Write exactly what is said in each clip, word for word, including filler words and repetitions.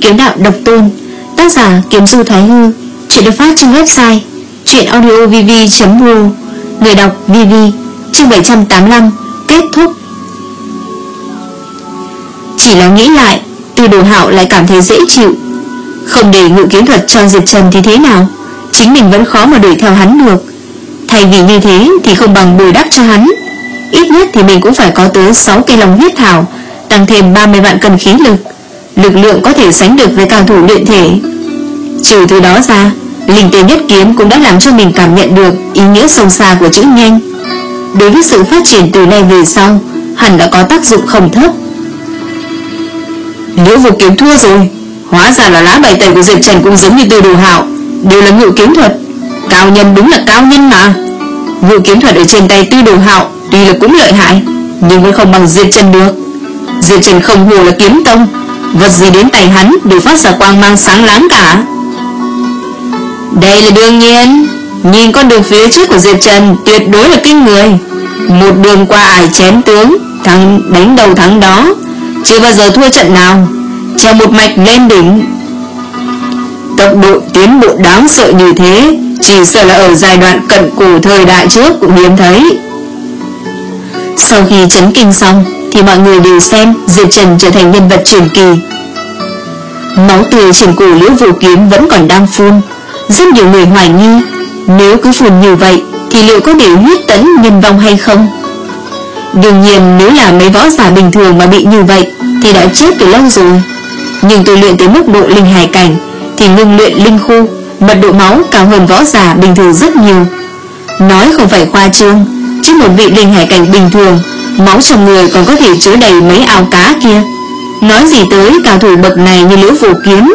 Kiếm đạo độc tôn. Tác giả Kiếm Du Thái Hư. Chuyện được phát trên website truyện audio v v chấm r o. Người đọc vê vê. Chương bảy trăm tám mươi lăm. Kết thúc. Chỉ là nghĩ lại, Từ Đồ Hạo lại cảm thấy dễ chịu. Không để ngự kiếm thuật cho Diệp Trần thì thế nào, chính mình vẫn khó mà đuổi theo hắn được. Thay vì như thế thì không bằng bồi đắp cho hắn. Ít nhất thì mình cũng phải có tới sáu cây long huyết thảo, tăng thêm ba mươi vạn cân khí lực, lực lượng có thể sánh được với cao thủ luyện thể. Trừ từ đó ra, linh tê nhất kiếm cũng đã làm cho mình cảm nhận được ý nghĩa sâu xa của chữ nhanh. Đối với sự phát triển từ nay về sau, hẳn đã có tác dụng không thấp. Liễu Vô Kiếm thua rồi. Hóa ra là lá bài tẩy của Diệp Trần cũng giống như Từ Đồ Hạo, đều là ngự kiếm thuật. Cao nhân đúng là cao nhân mà. Ngự kiếm thuật ở trên tay Từ Đồ Hạo tuy là cũng lợi hại, nhưng vẫn không bằng Diệp Trần được. Diệp Trần không hồ là kiếm tông, vật gì đến tay hắn đều phát ra quang mang sáng láng cả. Đây là đương nhiên. Nhìn con đường phía trước của Diệp Trần tuyệt đối là kinh người. Một đường qua ải chém tướng, thắng đánh đầu thắng đó, chưa bao giờ thua trận nào, treo một mạch lên đỉnh. Tốc độ tiến bộ đáng sợ như thế, chỉ sợ là ở giai đoạn cận cổ thời đại trước cũng hiếm thấy. Sau khi chấn kinh xong thì mọi người đều xem Diệp Trần trở thành nhân vật truyền kỳ. Máu tươi trên cổ Liễu Vô Kiếm vẫn còn đang phun. Rất nhiều người hoài nghi, nếu cứ phun như vậy thì liệu có để huyết tẫn nhân vong hay không. Đương nhiên nếu là mấy võ giả bình thường mà bị như vậy thì đã chết từ lâu rồi. Nhưng tôi luyện tới mức độ linh hải cảnh thì ngưng luyện linh khu, mật độ máu cao hơn võ giả bình thường rất nhiều. Nói không phải khoa trương, chứ một vị linh hải cảnh bình thường, máu trong người còn có thể chứa đầy mấy ao cá kia, nói gì tới cao thủ bậc này như Liễu Vô Kiếm.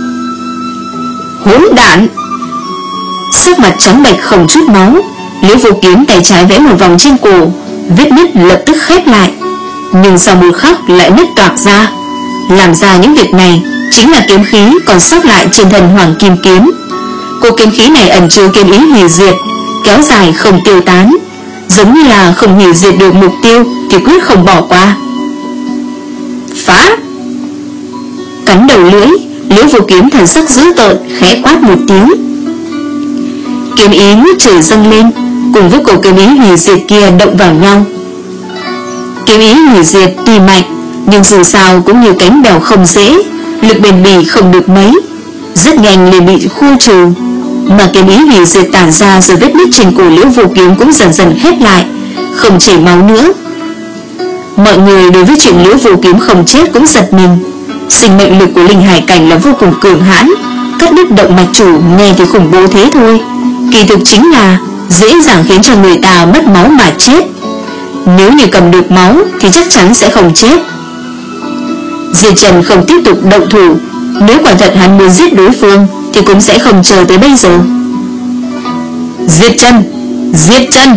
Hỗn đản! Sắc mặt trắng bệch không chút máu, Liễu Vô Kiếm tay trái vẽ một vòng trên cổ, vết nứt lập tức khép lại, nhưng sau một khắc lại nứt toạc ra. Làm ra những việc này chính là kiếm khí còn sót lại trên thần Hoàng Kim Kiếm. Cô kiếm khí này ẩn chứa kiếm ý hủy diệt, kéo dài không tiêu tán, giống như là không hủy diệt được mục tiêu thì quyết không bỏ qua. Phá! Cắn đầu lưỡi, Liễu Vô Kiếm thần sắc dữ tợn khẽ quát một tiếng. Kiếm ý ngút trời dâng lên, cùng với cổ kiếm ý hủy diệt kia động vào nhau. Kiếm ý hủy diệt tuy mạnh, nhưng dù sao cũng như cánh bèo không dễ, lực bền bỉ không được mấy, rất nhanh liền bị khu trừ. Mà kiếm ý hủy diệt tản ra rồi vết nứt trên cổ Liễu Vô Kiếm cũng dần dần khép lại, không chảy máu nữa. Mọi người đối với chuyện Liễu Vô Kiếm không chết cũng giật mình. Sinh mệnh lực của linh hải cảnh là vô cùng cường hãn, cắt đứt động mạch chủ nghe thì khủng bố thế thôi, kỳ thực chính là dễ dàng khiến cho người ta mất máu mà chết. Nếu như cầm được máu thì chắc chắn sẽ không chết. Diệp Trần không tiếp tục động thủ, nếu quả thật hắn muốn giết đối phương thì cũng sẽ không chờ tới bây giờ. Diệp Trần! Diệp Trần!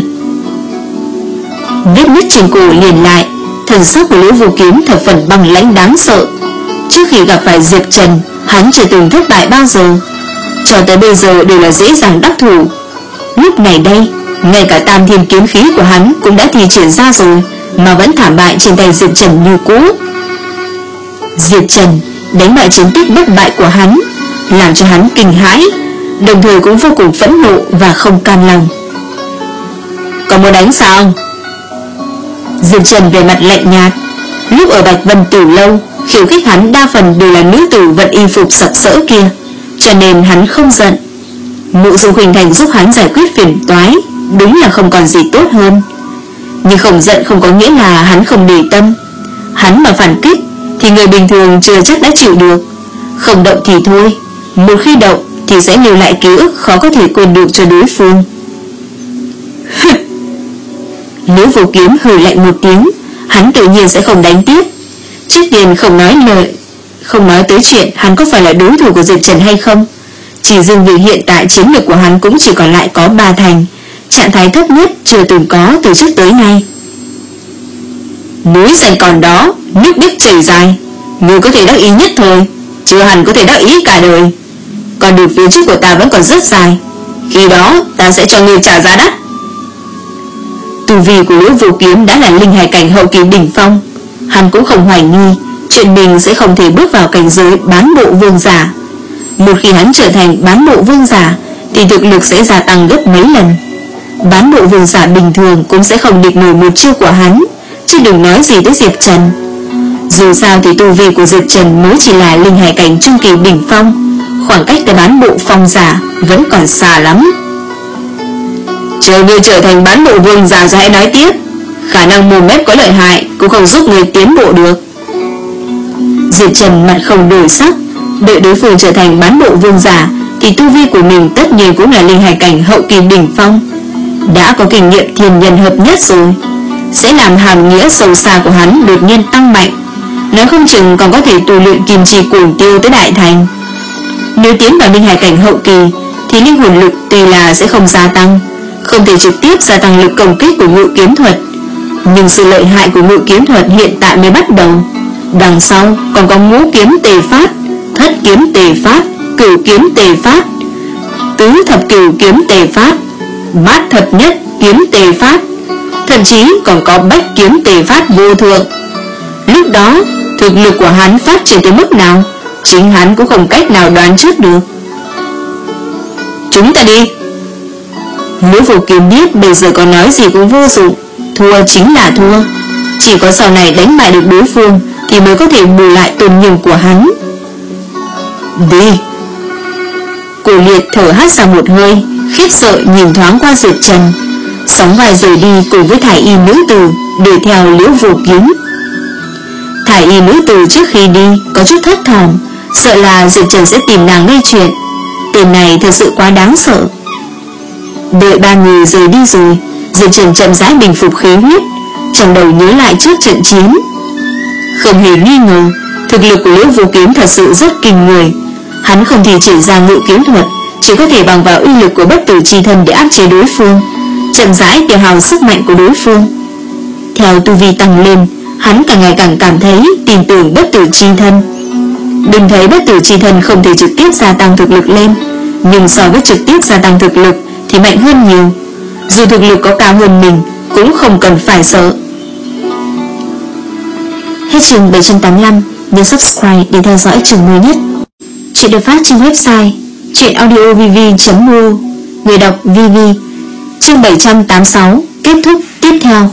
Vết nứt trên cổ liền lại, thần sắc của Liễu Vô Kiếm thập phần băng lãnh đáng sợ. Trước khi gặp phải Diệp Trần, hắn chưa từng thất bại bao giờ, cho tới bây giờ đều là dễ dàng đắc thủ. Lúc này đây, ngay cả tam thiên kiếm khí của hắn cũng đã thi triển ra rồi, mà vẫn thảm bại trên tay Diệp Trần như cũ. Diệp Trần đánh bại chiến tích bất bại của hắn, làm cho hắn kinh hãi, đồng thời cũng vô cùng phẫn nộ và không cam lòng. Còn muốn đánh sao? Diệp Trần về mặt lạnh nhạt. Lúc ở Bạch Vân Tử Lâu, khiêu khích hắn đa phần đều là nữ tử vận y phục sặc sỡ kia, cho nên hắn không giận. Mộ Dung Khuynh Thành giúp hắn giải quyết phiền toái, đúng là không còn gì tốt hơn. Nhưng không giận không có nghĩa là hắn không để tâm. Hắn mà phản kích thì người bình thường chưa chắc đã chịu được. Không động thì thôi, một khi động thì sẽ lưu lại ký ức khó có thể quên được cho đối phương. Liễu Vô Kiếm hừ lạnh một tiếng, hắn tự nhiên sẽ không đánh tiếp. Trước tiên không nói lời, không nói tới chuyện hắn có phải là đối thủ của Diệp Trần hay không, chỉ riêng vì hiện tại chiến lược của hắn cũng chỉ còn lại có ba thành, trạng thái thấp nhất chưa từng có từ trước tới nay. Núi xanh còn đó, nước biết chảy dài, ngươi có thể đắc ý nhất thôi, chưa hẳn có thể đắc ý cả đời. Còn đường phía trước của ta vẫn còn rất dài, khi đó ta sẽ cho ngươi trả giá đắt. Tu vi của Liễu Vô Kiếm đã là linh hải cảnh hậu kỳ đỉnh phong, hắn cũng không hoài nghi chuyện mình sẽ không thể bước vào cảnh giới bán bộ vương giả. Một khi hắn trở thành bán bộ vương giả thì thực lực sẽ gia tăng gấp mấy lần. Bán bộ vương giả bình thường cũng sẽ không địch nổi một chiêu của hắn, chứ đừng nói gì tới Diệp Trần. Dù sao thì tu vi của Diệp Trần mới chỉ là linh hải cảnh trung kỳ đỉnh phong, khoảng cách tới bán bộ phong giả vẫn còn xa lắm. Chờ ngươi trở thành bán bộ vương giả rồi hãy nói tiếp. Khả năng mồm mép có lợi hại cũng không giúp người tiến bộ được. Diệp Trần mặt không đổi sắc. Đợi đối phương trở thành bán bộ vương giả thì tu vi của mình tất nhiên cũng là linh hải cảnh hậu kỳ đỉnh phong, đã có kinh nghiệm thiên nhân hợp nhất rồi, sẽ làm hàm nghĩa sâu xa của hắn đột nhiên tăng mạnh. Nói không chừng còn có thể tu luyện kim chi cuồng tiêu tới đại thành. Nếu tiến vào linh hải cảnh hậu kỳ thì linh hồn lực tuy là sẽ không gia tăng, không thể trực tiếp gia tăng lực công kích của ngự kiếm thuật, nhưng sự lợi hại của ngự kiếm thuật hiện tại mới bắt đầu. Đằng sau còn có ngũ kiếm tề phát, thất kiếm tề phát, cửu kiếm tề phát, tứ thập cửu kiếm tề phát, bát thập nhất kiếm tề phát, thậm chí còn có bách kiếm tề phát vô thượng. Lúc đó thực lực của hắn phát triển tới mức nào, chính hắn cũng không cách nào đoán trước được. Chúng ta đi. Liễu Vô Kiếm biết bây giờ có nói gì cũng vô dụng, thua chính là thua, chỉ có sau này đánh bại được đối phương thì mới có thể bù lại tôn nghiêm của hắn. Đi. Cổ Liệt thở hắt ra một hơi, khiếp sợ nhìn thoáng qua Diệp Trần, sóng vai rời đi cùng với thải y nữ tử đuổi theo Liễu Vô Kiếm. Thải y nữ tử trước khi đi có chút thất thỏm, sợ là Diệp Trần sẽ tìm nàng gây chuyện. Tên này thật sự quá đáng sợ. Đợi ba người rời đi rồi, Diệp Trần chậm rãi bình phục khí huyết, trong đầu nhớ lại trước trận chiến. Không hề nghi ngờ, thực lực của Liễu Vô Kiếm thật sự rất kinh người. Hắn không thể chỉ ra ngự kiếm thuật, chỉ có thể bằng vào uy lực của bất tử chi thân để áp chế đối phương, chậm rãi tiêu hao sức mạnh của đối phương. Theo tu vi tăng lên, hắn càng ngày càng cảm thấy tin tưởng bất tử chi thân. Đừng thấy bất tử chi thân không thể trực tiếp gia tăng thực lực lên, nhưng so với trực tiếp gia tăng thực lực thì mạnh hơn nhiều. Dù thực lực có cao hơn mình cũng không cần phải sợ. Hết chương bảy trăm tám mươi lăm, nhấn subscribe để theo dõi chương mới nhất. Chuyện được phát trên website truyện audio v v chấm m u. Người đọc vê vê. Chương bảy trăm tám mươi sáu kết thúc tiếp theo.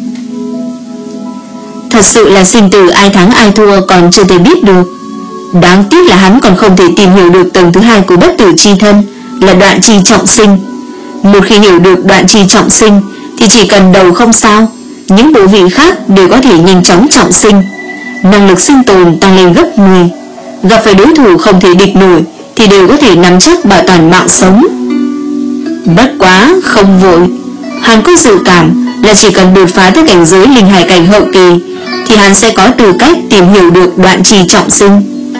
Thật sự là sinh tử ai thắng ai thua còn chưa thể biết được. Đáng tiếc là hắn còn không thể tìm hiểu được tầng thứ hai của bất tử chi thân, là đoạn chi trọng sinh. Một khi hiểu được đoạn chi trọng sinh thì chỉ cần đầu không sao, những bộ vị khác đều có thể nhanh chóng trọng sinh, năng lực sinh tồn tăng lên gấp mười. Gặp phải đối thủ không thể địch nổi thì đều có thể nắm chắc bảo toàn mạng sống. Bất quá không vội, hắn có dự cảm là chỉ cần đột phá tới cảnh giới linh hải cảnh hậu kỳ thì hắn sẽ có tư cách tìm hiểu được đoạn chi trọng sinh.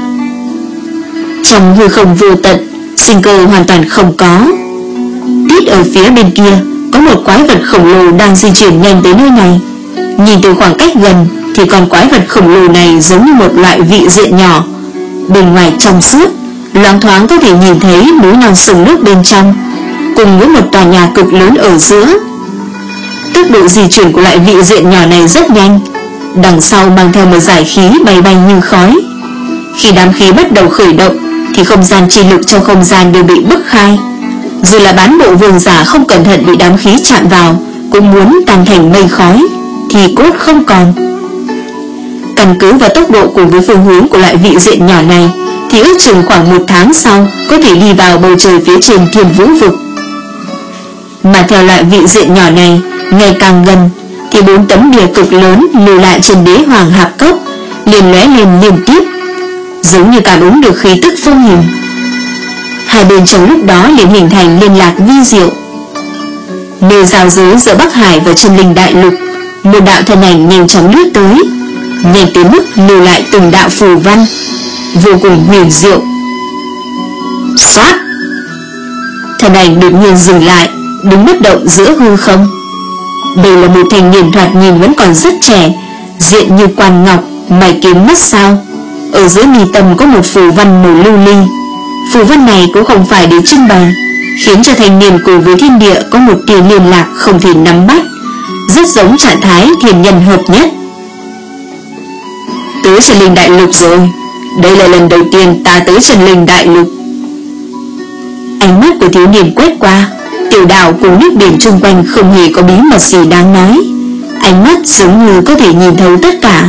Trong hư không vô tận, sinh cơ hoàn toàn không có. Tít ở phía bên kia có một quái vật khổng lồ đang di chuyển nhanh tới nơi này. Nhìn từ khoảng cách gần thì con quái vật khổng lồ này giống như một loại vị diện nhỏ, bên ngoài trong suốt, loáng thoáng có thể nhìn thấy núi non sông nước bên trong, cùng với một tòa nhà cực lớn ở giữa. Tốc độ di chuyển của loại vị diện nhỏ này rất nhanh, đằng sau mang theo một dải khí bay bay như khói. Khi đám khí bắt đầu khởi động thì không gian chi lực trong không gian đều bị bức khai. Dù là bán bộ vương giả không cẩn thận bị đám khí chạm vào cũng muốn tan thành mây khói, thì cốt không còn. Căn cứ vào tốc độ cùng với phương hướng của loại vị diện nhỏ này thì ước chừng khoảng một tháng sau có thể đi vào bầu trời phía trên Thiên Vũ vực. Mà theo loại vị diện nhỏ này ngày càng gần thì bốn tấm bìa cực lớn lưu lại trên đế hoàng hạp cốc liền lóe lên liên tiếp, giống như cảm ứng được khí tức vô hình. Hai bên trong lúc đó liền hình thành liên lạc vi diệu. Nơi giao giới giữa Bắc Hải và Chân Linh Đại Lục, một đạo thân ảnh nhanh chóng lướt tới, nhanh tới mức lưu lại từng đạo phù văn, vô cùng huyền diệu. Xoát! Thân ảnh đột nhiên dừng lại, đứng bất động giữa hư không. Đây là một thanh niên thoạt nhìn vẫn còn rất trẻ, diện như quan ngọc, mày kiếm mắt sao. Ở giữa mi tâm có một phù văn màu lưu ly. Phù văn này cũng không phải để trưng bày, khiến cho thanh niên cùng với thiên địa có một tia liên lạc không thể nắm bắt, rất giống trạng thái thiên nhân hợp nhất. Tới tới Trần Linh Đại Lục rồi. Đây là lần đầu tiên ta tới Trần Linh Đại Lục. Ánh mắt của thiếu niên quét qua, tiểu đảo cùng nước biển chung quanh không hề có bí mật gì đáng nói. Ánh mắt giống như có thể nhìn thấu tất cả.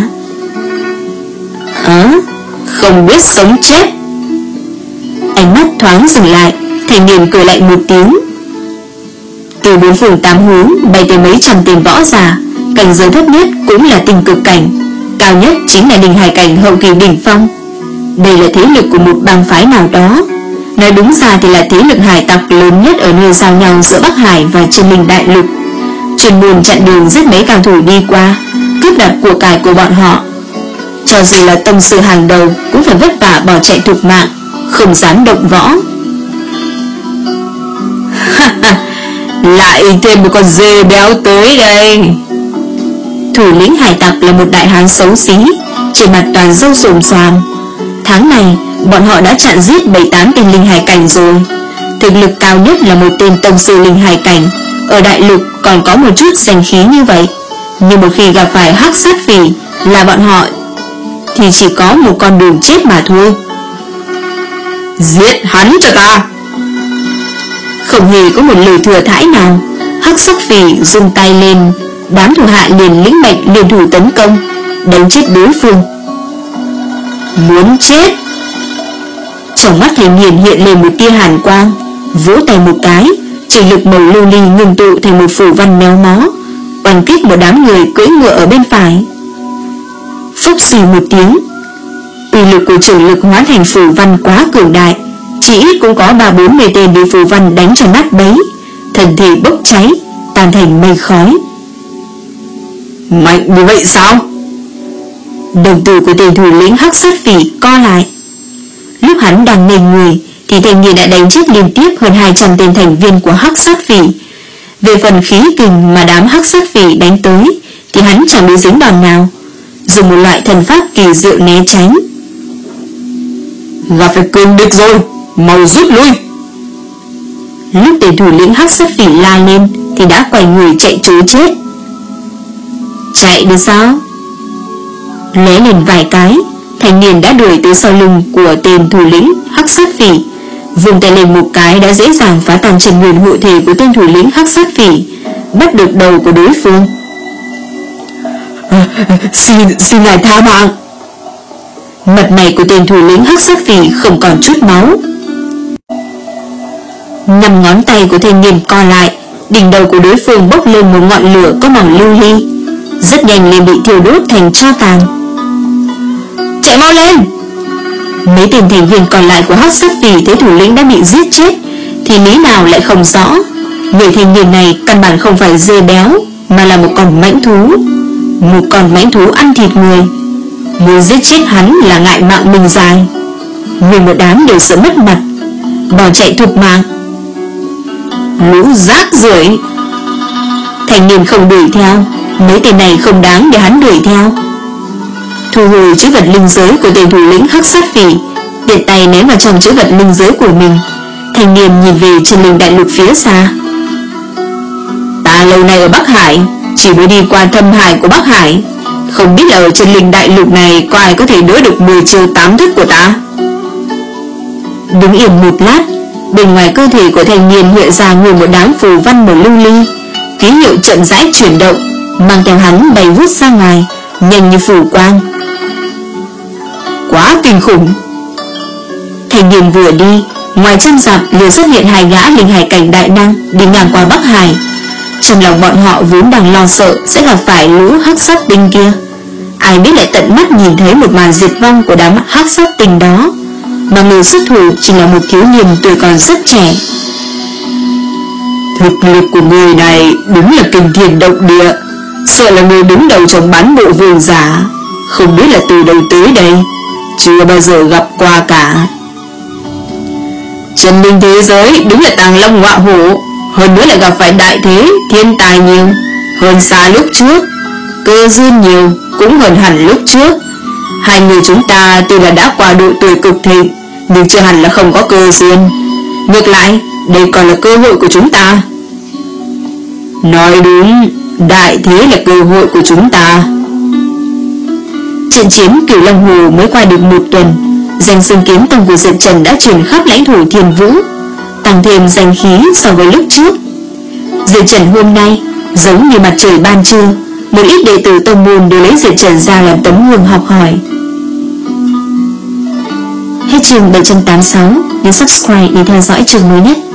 Hả? Không biết sống chết. Ánh mắt thoáng dừng lại, thanh niên cười lạnh một tiếng. Từ bốn phương tám hướng bay tới mấy trăm tên võ giả, cảnh giới thấp nhất cũng là tinh cực cảnh, cao nhất chính là linh hải cảnh hậu kỳ đỉnh phong. Đây là thế lực của một bang phái nào đó. Nói đúng ra thì là thế lực hải tặc lớn nhất ở nơi giao nhau giữa Bắc Hải và Trần Linh Đại Lục, chuyên môn chặn đường giết mấy cao thủ đi qua, cướp đoạt của cải của bọn họ. Cho dù là tông sư hàng đầu cũng phải vất vả bỏ chạy thục mạng, không dám động võ. Lại thêm một con dê béo tới đây. Thủ lĩnh hải tặc là một đại hán xấu xí, trên mặt toàn râu xồm xoàm. Tháng này bọn họ đã chặn giết bảy tám tên linh hải cảnh rồi. Thực lực cao nhất là một tên tông sư linh hải cảnh. Ở đại lục còn có một chút danh khí như vậy, nhưng một khi gặp phải hắc sát phỉ là bọn họ thì chỉ có một con đường chết mà thôi. Giết hắn cho ta. Không hề có một lời thừa thãi nào, hắc sát phỉ dùng tay lên, đám thủ hạ liền lĩnh mệnh liên thủ tấn công, đánh chết đối phương. Muốn chết. Trong mắt thanh niên hiện lên một tia hàn quang, vỗ tay một cái, chỉ lực màu lưu ly ngưng tụ thành một phủ văn méo mó, oanh kích một đám người cưỡi ngựa ở bên phải. Phốc xì một tiếng, uy lực của trưởng lực hóa thành phủ văn quá cường đại, chỉ ít cũng có ba bốn mươi tên bị phủ văn đánh cho nát bấy, thân thể bốc cháy, tan thành mây khói. Mạnh như vậy sao? Đồng tử của tên thủ lĩnh hắc sát phỉ co lại. Lúc hắn đang nền người thì thanh niên đã đánh chết liên tiếp hơn hai trăm tên thành viên của hắc sát phỉ. Về phần khí kình mà đám hắc sát phỉ đánh tới thì hắn chẳng bị dính đòn nào, dùng một loại thần pháp kỳ diệu né tránh. Gặp phải cường địch rồi, mau rút lui. Lúc tên thủ lĩnh hắc sát phỉ la lên thì đã quay người chạy trối chết. Chạy được sao? Lé lên vài cái, thanh niên đã đuổi tới sau lưng của tên thủ lĩnh hắc sát phỉ, vùng tay lên một cái đã dễ dàng phá tan chân nguyên hộ thể của tên thủ lĩnh hắc sát phỉ, bắt được đầu của đối phương. À, xin xin ngài tha mạng. Mặt mày của tên thủ lĩnh hắc sát phỉ không còn chút máu. Năm ngón tay của thanh niên co lại, đỉnh đầu của đối phương bốc lên một ngọn lửa có màu lưu ly, rất nhanh liền bị thiêu đốt thành tro tàn. Chạy mau lên! Mấy tên thành viên còn lại của hắc sát phỉ thấy thủ lĩnh đã bị giết chết thì lý nào lại không rõ. Người thanh niên này căn bản không phải dê béo, mà là một con mãnh thú, một con mãnh thú ăn thịt người. Muốn giết chết hắn là ngại mạng mình dài. Người một đám đều sợ mất mặt, bỏ chạy thục mạng. Lũ rác rưởi! Thanh niên không đuổi theo, mấy tên này không đáng để hắn đuổi theo. Thu hồi chữ vật linh giới của tên thủ lĩnh hắc sát phỉ, tiện tay ném vào trong chữ vật linh giới của mình. Thanh niên nhìn về Trần Linh Đại Lục phía xa. Ta lâu nay ở Bắc Hải, chỉ mới đi qua thâm hải của Bắc Hải, không biết là ở Trần Linh Đại Lục này có ai có thể đỡ được mười chiêu tám thức của ta. Đứng yên một lát, bên ngoài cơ thể của thanh niên hiện ra nguyên một đám phù văn màu lưu ly, ký hiệu chậm rãi chuyển động, mang theo hắn bay vút ra ngoài, nhanh như phủ quang. Quá kinh khủng! Thanh niên vừa đi, ngoài trăm dặm liền xuất hiện hai gã linh hải cảnh đại năng đi ngang qua Bắc Hải. Trong lòng bọn họ vốn đang lo sợ sẽ gặp phải lũ hắc sát tinh kia, ai biết lại tận mắt nhìn thấy một màn diệt vong của đám hắc sát tinh đó, mà người xuất thủ chỉ là một thiếu niên tuổi còn rất trẻ. Thực lực của người này đúng là kinh thiên động địa, sợ là người đứng đầu trong bán bộ vương giả, không biết là từ đâu tới đây, chưa bao giờ gặp qua cả. Trần Linh thế giới đúng là tàng long ngọa hổ, hơn nữa là gặp phải đại thế thiên tài nhiều, hơn xa lúc trước, cơ duyên nhiều cũng hơn hẳn lúc trước. Hai người chúng ta tuy là đã qua độ tuổi cực thịnh, nhưng chưa hẳn là không có cơ duyên. Ngược lại, đây còn là cơ hội của chúng ta. Nói đúng, đại thế là cơ hội của chúng ta. Trận chiến Cửu Long Hồ mới qua được một tuần, danh xưng kiếm tông của Diệp Trần đã truyền khắp lãnh thổ Thiên Vũ, tăng thêm danh khí so với lúc trước. Diệp Trần hôm nay giống như mặt trời ban trưa, một ít đệ tử tông môn đều lấy Diệp Trần ra làm tấm gương học hỏi. Hết chương bảy trăm tám mươi sáu, nhấn subscribe để theo dõi chương mới nhất.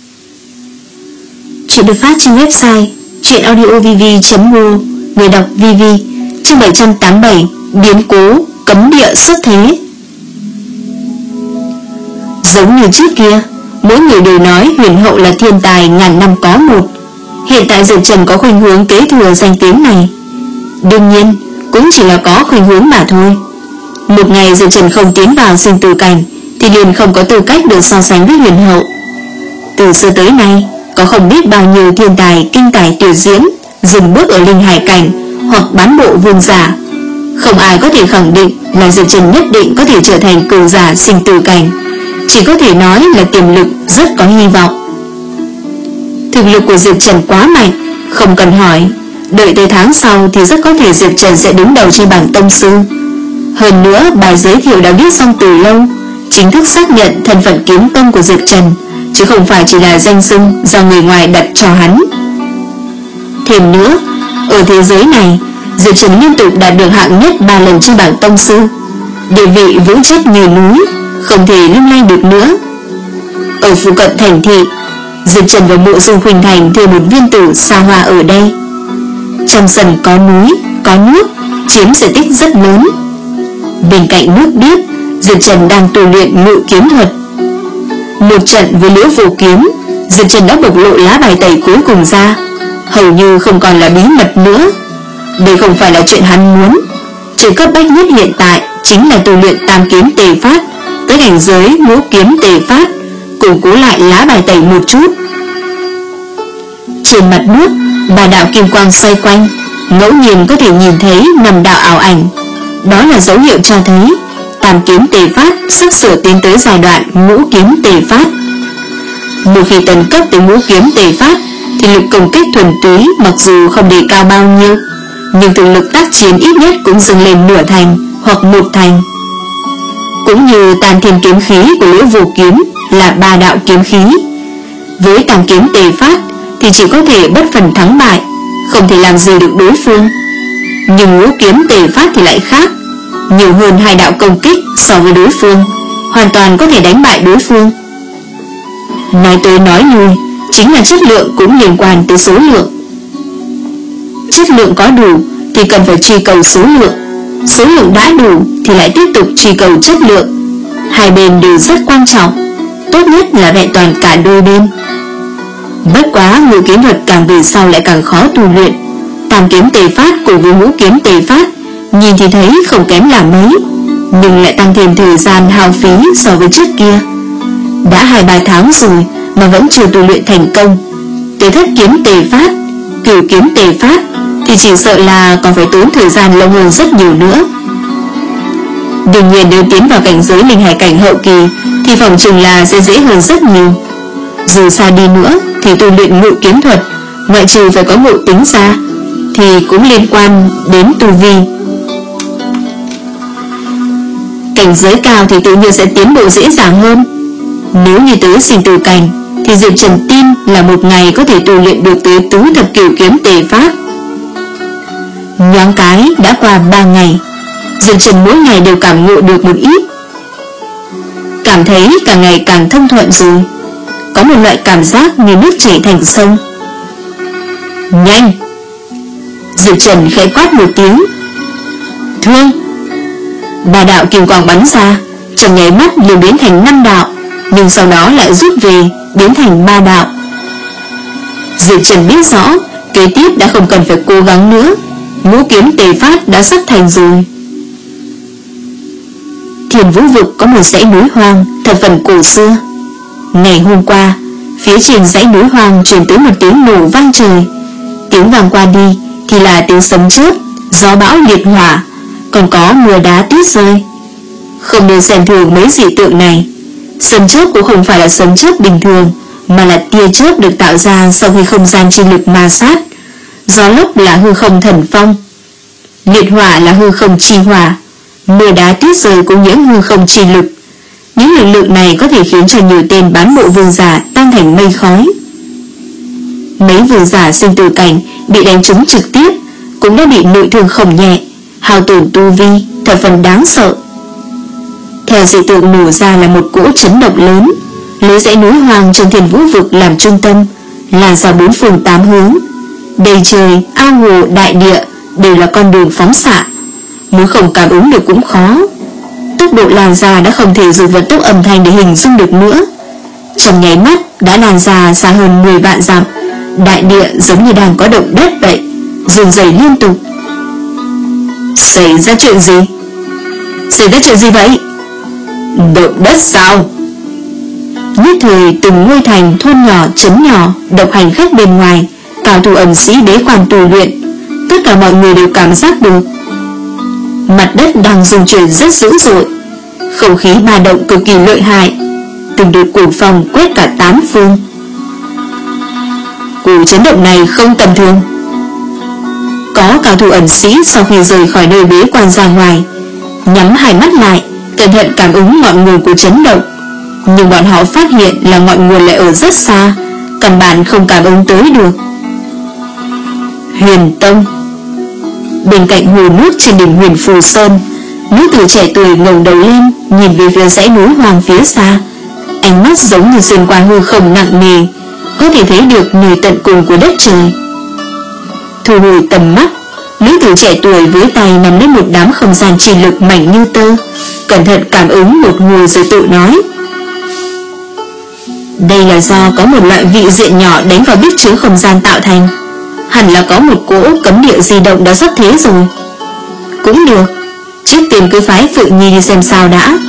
Chuyện được phát trên website truyệnaudiovv chấm o, người đọc vê vê. Chương bảy trăm tám mươi bảy, biến cố cấm địa xuất thế. Giống như trước kia, mỗi người đều nói Huyền Hậu là thiên tài ngàn năm có một. Hiện tại Diệp Trần có khuynh hướng kế thừa danh tiếng này, đương nhiên cũng chỉ là có khuynh hướng mà thôi. Một ngày Diệp Trần không tiến vào sinh tử cảnh thì liền không có tư cách được so sánh với Huyền Hậu. Từ xưa tới nay, có không biết bao nhiêu thiên tài kinh tài tuyệt diễm dừng bước ở linh hải cảnh hoặc bán bộ vương giả. Không ai có thể khẳng định là Diệp Trần nhất định có thể trở thành cường giả sinh tử cảnh, chỉ có thể nói là tiềm lực rất có hy vọng. Thực lực của Diệp Trần quá mạnh, không cần hỏi, đợi tới tháng sau thì rất có thể Diệp Trần sẽ đứng đầu trên bảng tông sư. Hơn nữa, bài giới thiệu đã viết xong từ lâu, chính thức xác nhận thân phận kiếm tông của Diệp Trần, chứ không phải chỉ là danh xưng do người ngoài đặt cho hắn. Thêm nữa, ở thế giới này, Diệp Trần liên tục đạt được hạng nhất ba lần trên bảng tông sư, địa vị vững chắc như núi, không thể lung lay được nữa. Ở phụ cận thành thị, Diệp Trần và Mộ Dung Khuynh Thành thuê một viên tử xa hoa ở đây. Trong sân có núi, có nước, chiếm diện tích rất lớn. Bên cạnh nước biếc, Diệp Trần đang tu luyện ngự kiếm thuật. Một trận với Liễu Vô Kiếm, Diệp Trần đã bộc lộ lá bài tẩy cuối cùng ra, hầu như không còn là bí mật nữa. Đây không phải là chuyện hắn muốn, chuyện cấp bách nhất hiện tại chính là tu luyện tam kiếm tề phát tới cảnh giới ngũ kiếm tề phát, củng cố lại lá bài tẩy một chút. Trên mặt nước, ba đạo kim quang xoay quanh, ngẫu nhiên có thể nhìn thấy năm đạo ảo ảnh. Đó là dấu hiệu cho thấy tam kiếm tề phát sắp sửa tiến tới giai đoạn ngũ kiếm tề phát. Một khi tấn cấp tới ngũ kiếm tề phát thì lực công kích thuần túy mặc dù không đề cao bao nhiêu, nhưng thực lực tác chiến ít nhất cũng dâng lên nửa thành hoặc một thành. Cũng như Tàn Thiên kiếm khí của Liễu Vô Kiếm là ba đạo kiếm khí, với tam kiếm tề phát thì chỉ có thể bất phần thắng bại, không thể làm gì được đối phương. Nhưng ngũ kiếm tề phát thì lại khác, nhiều hơn hai đạo công kích so với đối phương, hoàn toàn có thể đánh bại đối phương. Nói tới nói lui, chính là chất lượng cũng liên quan tới số lượng. Chất lượng có đủ thì cần phải truy cầu số lượng, số lượng đã đủ thì lại tiếp tục truy cầu chất lượng. Hai bên đều rất quan trọng, tốt nhất là vẹn toàn cả đôi bên. Bất quá ngũ kiếm thuật càng về sau lại càng khó tu luyện. Tam kiếm tề phát cùng với ngũ kiếm tề phát nhìn thì thấy không kém là mấy, nhưng lại tăng thêm thời gian hao phí so với trước kia. Đã hai ba tháng rồi mà vẫn chưa tu luyện thành công. Tới thất kiếm tề phát, cửu kiếm tề phát thì chỉ sợ là còn phải tốn thời gian lâu hơn rất nhiều nữa. Đương nhiên nếu tiến vào cảnh giới linh hải cảnh hậu kỳ thì phòng chừng là sẽ dễ hơn rất nhiều. Dù xa đi nữa thì tu luyện ngự kiếm thuật, ngoại trừ phải có ngộ tính ra, thì cũng liên quan đến tu vi. Cảnh giới cao thì tự nhiên sẽ tiến bộ dễ dàng hơn. Nếu như tới sinh tử cảnh thì Diệp Trần tin là một ngày có thể tu luyện được tới tứ thập cửu kiếm tề phát. Nhoáng cái đã qua ba ngày, Diệp Trần mỗi ngày đều cảm ngộ được một ít, cảm thấy càng ngày càng thông thuận rồi, có một loại cảm giác như nước chảy thành sông. Nhanh! Diệp Trần khẽ quát một tiếng. Thương! Ba đạo kim quang bắn ra, trong nháy mắt liền biến thành năm đạo, nhưng sau đó lại rút về, biến thành ba đạo. Diệp Trần biết rõ, kế tiếp đã không cần phải cố gắng nữa, ngũ kiếm tề phát đã sắp thành rồi. Thiền Vũ Vực có một dãy núi hoang thật phần cổ xưa. Ngày hôm qua, phía trên dãy núi hoang truyền tới một tiếng nổ vang trời. Tiếng vang qua đi thì là tiếng sấm chớp, gió bão liệt hỏa, còn có mưa đá tuyết rơi. Không nên xem thường mấy dị tượng này. Sấm chớp cũng không phải là sấm chớp bình thường, mà là tia chớp được tạo ra sau khi không gian chi lực ma sát. Gió lốc là hư không thần phong. Liệt hỏa là hư không chi hỏa, mưa đá tuyết rơi cũng nhiễm hư không chi lực. Những lực lượng này có thể khiến cho nhiều tên bán bộ vương giả tan thành mây khói. Mấy vương giả sinh tử cảnh bị đánh trúng trực tiếp cũng đã bị nội thương không nhẹ, hao tổn tu vi, thập phần đáng sợ. Theo dị tượng nổ ra là một cỗ chấn động lớn, lấy dãy núi hoang trong Thiên Vũ vực làm trung tâm, lan ra bốn phương tám hướng. Đầy trời, ao hồ, đại địa đều là con đường phóng xạ, muốn không cảm ứng được cũng khó. Tốc độ lan ra đã không thể dùng vận tốc âm thanh để hình dung được nữa. Trong nháy mắt đã lan ra xa hơn mười vạn dặm, đại địa giống như đang có động đất vậy, run rẩy liên tục. Xảy ra chuyện gì? Xảy ra chuyện gì vậy? Động đất sao? Nhất thời từng ngôi thành, thôn nhỏ, trấn nhỏ, độc hành khách bên ngoài, cao thủ ẩn sĩ, bế quan tu luyện, tất cả mọi người đều cảm giác được mặt đất đang rung chuyển rất dữ dội, không khí ba động cực kỳ lợi hại, từng đợt cuồng phong quét cả tám phương. Cú chấn động này không tầm thường. Có cao thủ ẩn sĩ sau khi rời khỏi nơi bế quan ra ngoài, nhắm hai mắt lại, cẩn thận cảm ứng ngọn nguồn của chấn động, nhưng bọn họ phát hiện là ngọn nguồn lại ở rất xa, căn bản không cảm ứng tới được. Huyền Tông. Bên cạnh hồ nước trên đỉnh Huyền Phù Sơn, nữ tử trẻ tuổi ngẩng đầu lên, nhìn về phía dãy núi hoang phía xa, ánh mắt giống như xuyên qua hư không nặng nề, có thể thấy được nơi tận cùng của đất trời. Thu hồi tầm mắt, nữ tử trẻ tuổi với tay nắm lấy một đám không gian chi lực mảnh như tơ, cẩn thận cảm ứng một hồi rồi tự nói: đây là do có một loại vị diện nhỏ đánh vào bích chứa không gian tạo thành, hẳn là có một cỗ cấm địa di động đã sắp thế rồi. Cũng được, trước tiên cứ phái Phượng Nhi đi xem sao đã.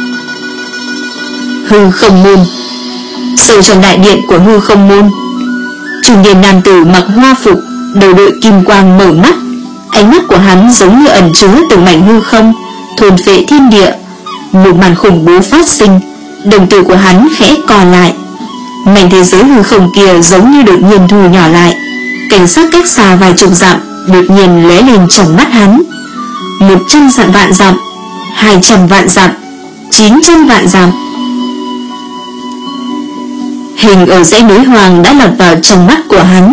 Hư không môn. Sâu trong đại điện của hư không môn, trung niên nam tử mặc hoa phục, đầu đội kim quang mở mắt, ánh mắt của hắn giống như ẩn chứa từng mảnh hư không, thôn phệ thiên địa. Một màn khủng bố phát sinh, đồng tử của hắn khẽ co lại. Mảnh thế giới hư không kia giống như đột nhiên thu nhỏ lại, cảnh sát cách xa vài chục dặm đột nhiên lóe lên trong mắt hắn. Một trăm dặm vạn dặm, hai trăm vạn dặm, chín trăm vạn dặm. Hình ở dãy núi hoang đã lọt vào trong mắt của hắn.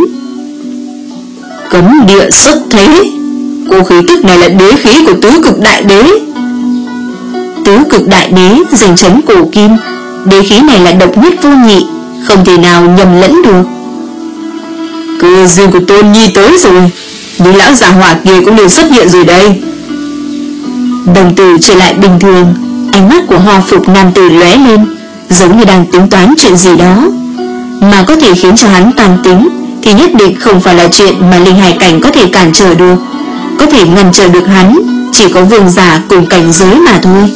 Cấm địa xuất thế. Cô khí tức này là đế khí của tứ cực đại đế. Tứ cực đại đế giành chấn cổ kim, đế khí này là độc nhất vô nhị, không thể nào nhầm lẫn được. Cơ duyên của Tôn Nhi tới rồi, những lão già hỏa kia cũng đều xuất hiện rồi đây. Đồng tử trở lại bình thường, ánh mắt của hoa phục nam tử lóe lên, giống như đang tính toán chuyện gì đó. Mà có thể khiến cho hắn tàn tính thì nhất định không phải là chuyện mà linh hải cảnh có thể cản trở được. Có thể ngăn trở được hắn chỉ có vương giả cùng cảnh giới mà thôi.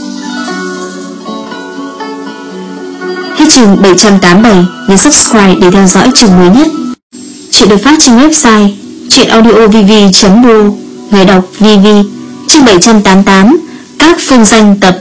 Hết chương bảy trăm tám mươi bảy, nhấn subscribe để theo dõi chương mới nhất. Chuyện được phát trên website truyệnaudiovv chấm ro, người đọc vê vê. Chương bảy trăm tám mươi tám, các phương danh tập.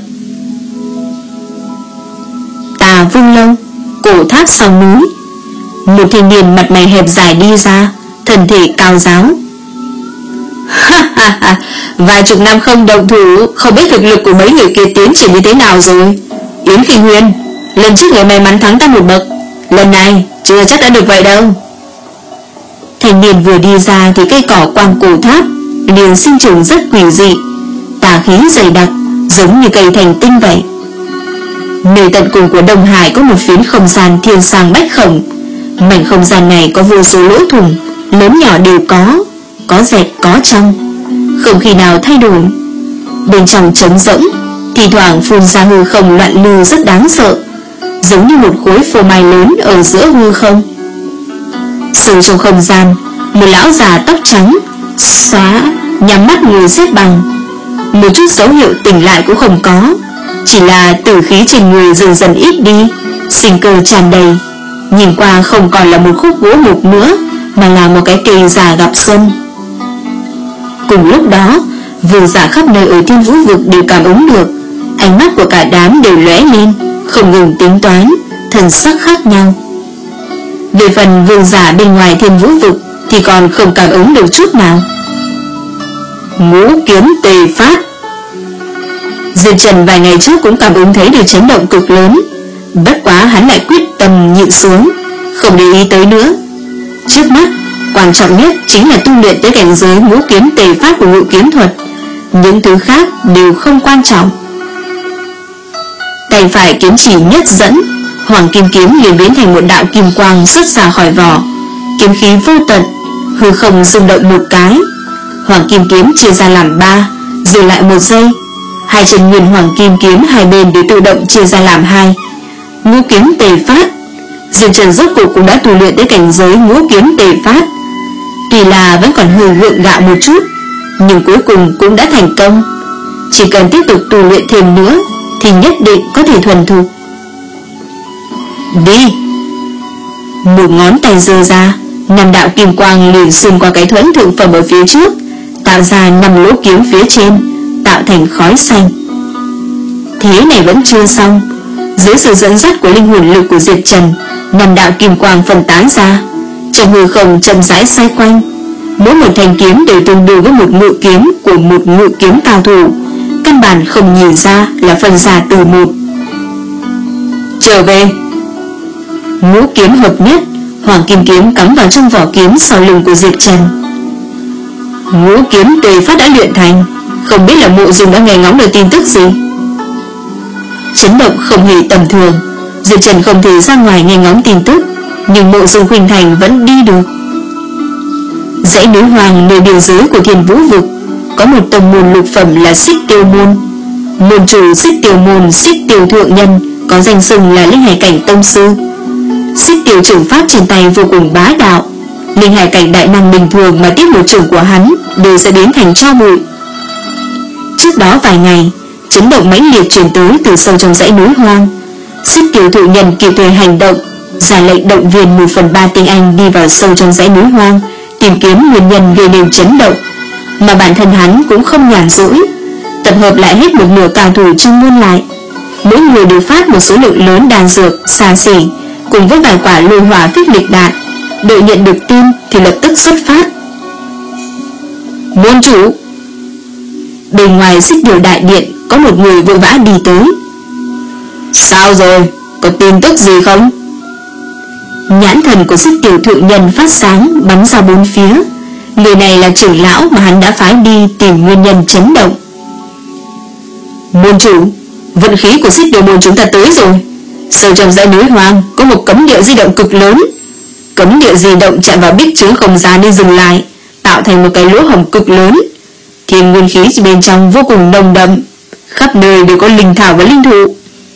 Tà Vương Lâu, cổ tháp sau núi. Một thanh niên mặt mày hẹp dài đi ra, thân thể cao giáo. Ha ha ha, vài chục năm không động thủ, không biết thực lực của mấy người kia tiến triển như thế nào rồi. Yến Kinh Huyền, lần trước người may mắn thắng ta một bậc, lần này chưa chắc đã được vậy đâu. Thanh niên vừa đi ra thì cây cỏ quanh cổ tháp liền sinh trưởng rất quỷ dị, tà khí dày đặc, giống như cây thành tinh vậy. Nơi tận cùng của Đông Hải có một phiến không gian thiên sang bách khổng. Mảnh không gian này có vô số lỗ thủng, lớn nhỏ đều có, có dẹt có trong, không khi nào thay đổi. Bên trong trống rỗng, thì thoảng phun ra hư không loạn lưu rất đáng sợ, giống như một khối phô mai lớn ở giữa hư không. Sâu trong không gian, một lão già tóc trắng xóa nhắm mắt ngồi xếp bằng, một chút dấu hiệu tỉnh lại cũng không có, chỉ là tử khí trên người dần dần ít đi, sinh cơ tràn đầy. Nhìn qua không còn là một khúc gỗ mục nữa, mà là một cái cây già gặp xuân. Cùng lúc đó, vương giả khắp nơi ở Thiên Vũ vực đều cảm ứng được, ánh mắt của cả đám đều lóe lên, không ngừng tính toán, thần sắc khác nhau. Về phần vương giả bên ngoài Thiên Vũ vực thì còn không cảm ứng được chút nào. Ngũ kiếm tề phát. Diệp Trần vài ngày trước cũng cảm ứng thấy được chấn động cực lớn, bất quá hắn lại quyết tâm nhịn xuống, không để ý tới nữa. Trước mắt quan trọng nhất chính là tu luyện tới cảnh giới ngũ kiếm tề phát của ngự kiếm thuật, những thứ khác đều không quan trọng. Tay phải kiếm chỉ nhất dẫn, hoàng kim kiếm liền biến thành một đạo kim quang xuất ra khỏi vỏ, kiếm khí vô tận, hư không rung động một cái. Hoàng kim kiếm chia ra làm ba, dừng lại một giây, hai chân nguyên hoàng kim kiếm hai bên đều tự động chia ra làm hai. Ngũ kiếm tề phát. Diệp Trần rốt cuộc cũng đã tu luyện tới cảnh giới ngũ kiếm tề phát. Tuy là vẫn còn hơi gượng gạo một chút, nhưng cuối cùng cũng đã thành công. Chỉ cần tiếp tục tu luyện thêm nữa thì nhất định có thể thuần thục. Đi. Một ngón tay giơ ra, năm đạo kim quang liền xuyên qua cái thuẫn thượng phẩm ở phía trước, tạo ra năm lỗ kiếm phía trên, tạo thành khói xanh. Thế này vẫn chưa xong. Dưới sự dẫn dắt của linh hồn lực của Diệp Trần, năm đạo kim quang phân tán ra, trong hư không chậm rãi xoay quanh. Mỗi một thanh kiếm đều tương đương với một ngự kiếm của một ngự kiếm cao thủ, căn bản không nhìn ra là phân ra từ một. Trở về. Ngũ kiếm hợp nhất, hoàng kim kiếm cắm vào trong vỏ kiếm sau lưng của Diệp Trần. Ngũ kiếm tề phát đã luyện thành, không biết là Mộ Dung đã nghe ngóng được tin tức gì. Chấn động không hề tầm thường, Diệp Trần không thể ra ngoài nghe ngóng tin tức, nhưng Mộ Dung Khuynh Thành vẫn đi được. Dãy núi Hoàng nơi biên giới của Thiên Vũ vực có một tông môn lục phẩm là Xích Tiêu môn. Môn chủ Xích Tiêu môn Xích Tiêu thượng nhân có danh xưng là linh hải cảnh tông sư. Xích Tiêu trưởng pháp trên tay vô cùng bá đạo, linh hải cảnh đại năng bình thường mà tiếp một trưởng của hắn đều sẽ biến thành tro bụi. Trước đó vài ngày, chấn động mãnh liệt truyền tới từ sâu trong dãy núi hoang. Xích Tiêu thượng nhân kịp thời hành động, ra lệnh động viên một phần ba tinh anh đi vào sâu trong dãy núi hoang, tìm kiếm nguyên nhân gây nên chấn động. Mà bản thân hắn cũng không nhàn rỗi, tập hợp lại hết một nửa cao thủ trong môn lại. Mỗi người đều phát một số lượng lớn đan dược, xa xỉ, cùng với vài quả lôi hỏa phích lịch đạn. Đợi nhận được tin thì lập tức xuất phát. Môn chủ. Bên ngoài Xích Tiêu đại điện có một người vội vã đi tới. Sao rồi, có tin tức gì không? Nhãn thần của Xích Tiêu thượng nhân phát sáng, bắn ra bốn phía. Người này là trưởng lão mà hắn đã phái đi tìm nguyên nhân chấn động. Môn chủ, vận khí của Xích Tiêu môn chúng ta tới rồi. Sâu trong dãy núi hoang có một cấm địa di động cực lớn. Cấm địa di động chạm vào bích chướng không gian nên dừng lại, tạo thành một cái lỗ hổng cực lớn. Thiên nguyên khí bên trong vô cùng nồng đậm, khắp nơi đều có linh thảo và linh thụ.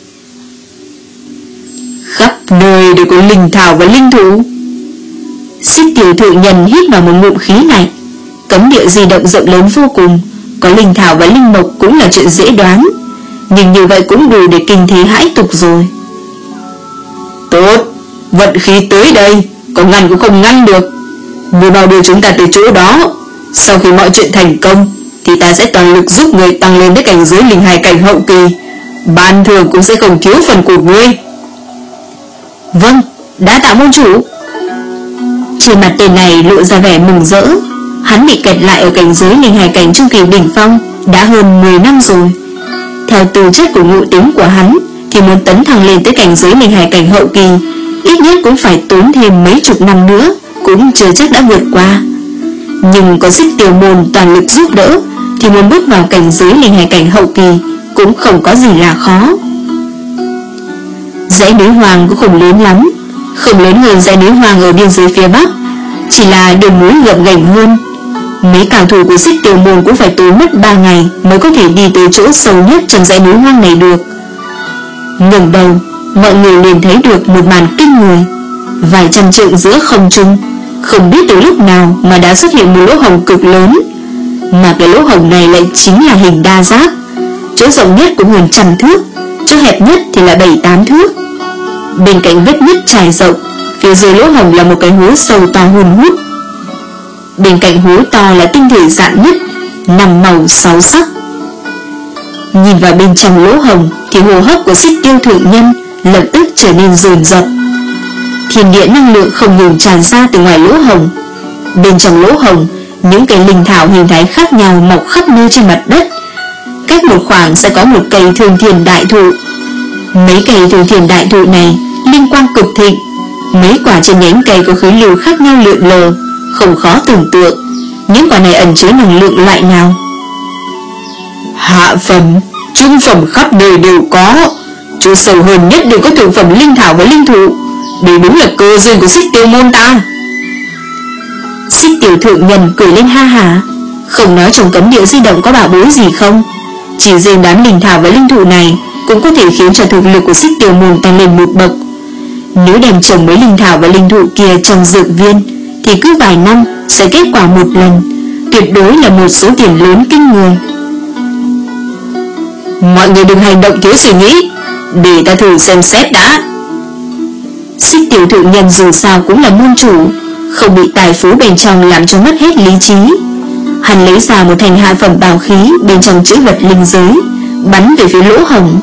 Khắp nơi đều có linh thảo và linh thụ. Xích Tiêu thượng nhân hít vào một ngụm khí lạnh. Cấm địa di động rộng lớn vô cùng, có linh thảo và linh mộc cũng là chuyện dễ đoán, nhưng như vậy cũng đủ để kinh thế hãi tục rồi. Tốt, vận khí tới đây, có ngăn cũng không ngăn được. Người bao đưa chúng ta tới chỗ đó. Sau khi mọi chuyện thành công thì ta sẽ toàn lực giúp người tăng lên tới cảnh giới linh hải cảnh hậu kỳ. Ban thường cũng sẽ không thiếu phần của ngươi. Vâng, đã tạ môn chủ. Trên mặt tên này lộ ra vẻ mừng rỡ. Hắn bị kẹt lại ở cảnh giới linh hải cảnh trung kỳ đỉnh phong đã hơn mười năm rồi. Theo tư chất của ngộ tính của hắn thì muốn tấn thăng lên tới cảnh giới linh hải cảnh hậu kỳ, ít nhất cũng phải tốn thêm mấy chục năm nữa, cũng chưa chắc đã vượt qua. Nhưng có Xích Tiêu môn toàn lực giúp đỡ thì muốn bước vào cảnh giới linh hải cảnh hậu kỳ cũng không có gì là khó. Dãy núi hoang cũng không lớn lắm, không lớn hơn dãy núi hoang ở biên giới phía bắc, chỉ là đường núi gập ghềnh hơn. Mấy cao thủ của Xích Tiêu môn cũng phải tốn mất ba ngày mới có thể đi tới chỗ sâu nhất trong dãy núi hoang này được. Ngẩng đầu, mọi người liền thấy được một màn kinh người. Vài trăm trượng giữa không trung, không biết từ lúc nào mà đã xuất hiện một lỗ hổng cực lớn, mà cái lỗ hổng này lại chính là hình đa giác. Chỗ rộng nhất cũng hơn trăm thước, chỗ hẹp nhất thì là bảy tám thước. Bên cạnh vết nứt trải rộng, phía dưới lỗ hổng là một cái hố sâu to hun hút. Bên cạnh hố to là tinh thể rạn nứt, năm màu sáu sắc. Nhìn vào bên trong lỗ hổng thì hô hấp của Xích Tiêu thượng nhân lập tức trở nên dồn dập. Thiên địa năng lượng không ngừng tràn ra từ ngoài lỗ hổng. Bên trong lỗ hổng, Những cây linh thảo hình thái khác nhau mọc khắp nơi trên mặt đất. Cách một khoảng sẽ có một cây Thương Thiên Đại Thụ. Mấy cây Thương Thiên Đại Thụ này linh quang cực thịnh, mấy quả trên nhánh cây có khối lưu khác nhau lượn lờ, không khó tưởng tượng những quả này ẩn chứa năng lượng loại nào. Hạ phẩm, trung phẩm khắp nơi đều có, chỗ sâu hơn nhất đều có thượng phẩm linh thảo và linh thụ. Đây đúng là cơ duyên của Xích Tiêu môn ta. Xích Tiểu thượng nhân cười lên ha hả, không nói trong cấm địa di động có bảo bối gì không, chỉ riêng đám linh thảo và linh thụ này cũng có thể khiến cho thực lực của Xích Tiêu môn tăng lên một bậc. Nếu đem trồng mấy linh thảo và linh thụ kia trong dược viên thì cứ vài năm sẽ kết quả một lần, tuyệt đối là một số tiền lớn kinh người. Mọi người đừng hành động thiếu suy nghĩ, để ta thử xem xét đã. Xích Tiểu thượng nhân dù sao cũng là môn chủ, không bị tài phú bên trong làm cho mất hết lý trí. Hắn lấy ra một thành hạ phẩm bảo khí bên trong chữ vật linh giới, bắn về phía lỗ hổng.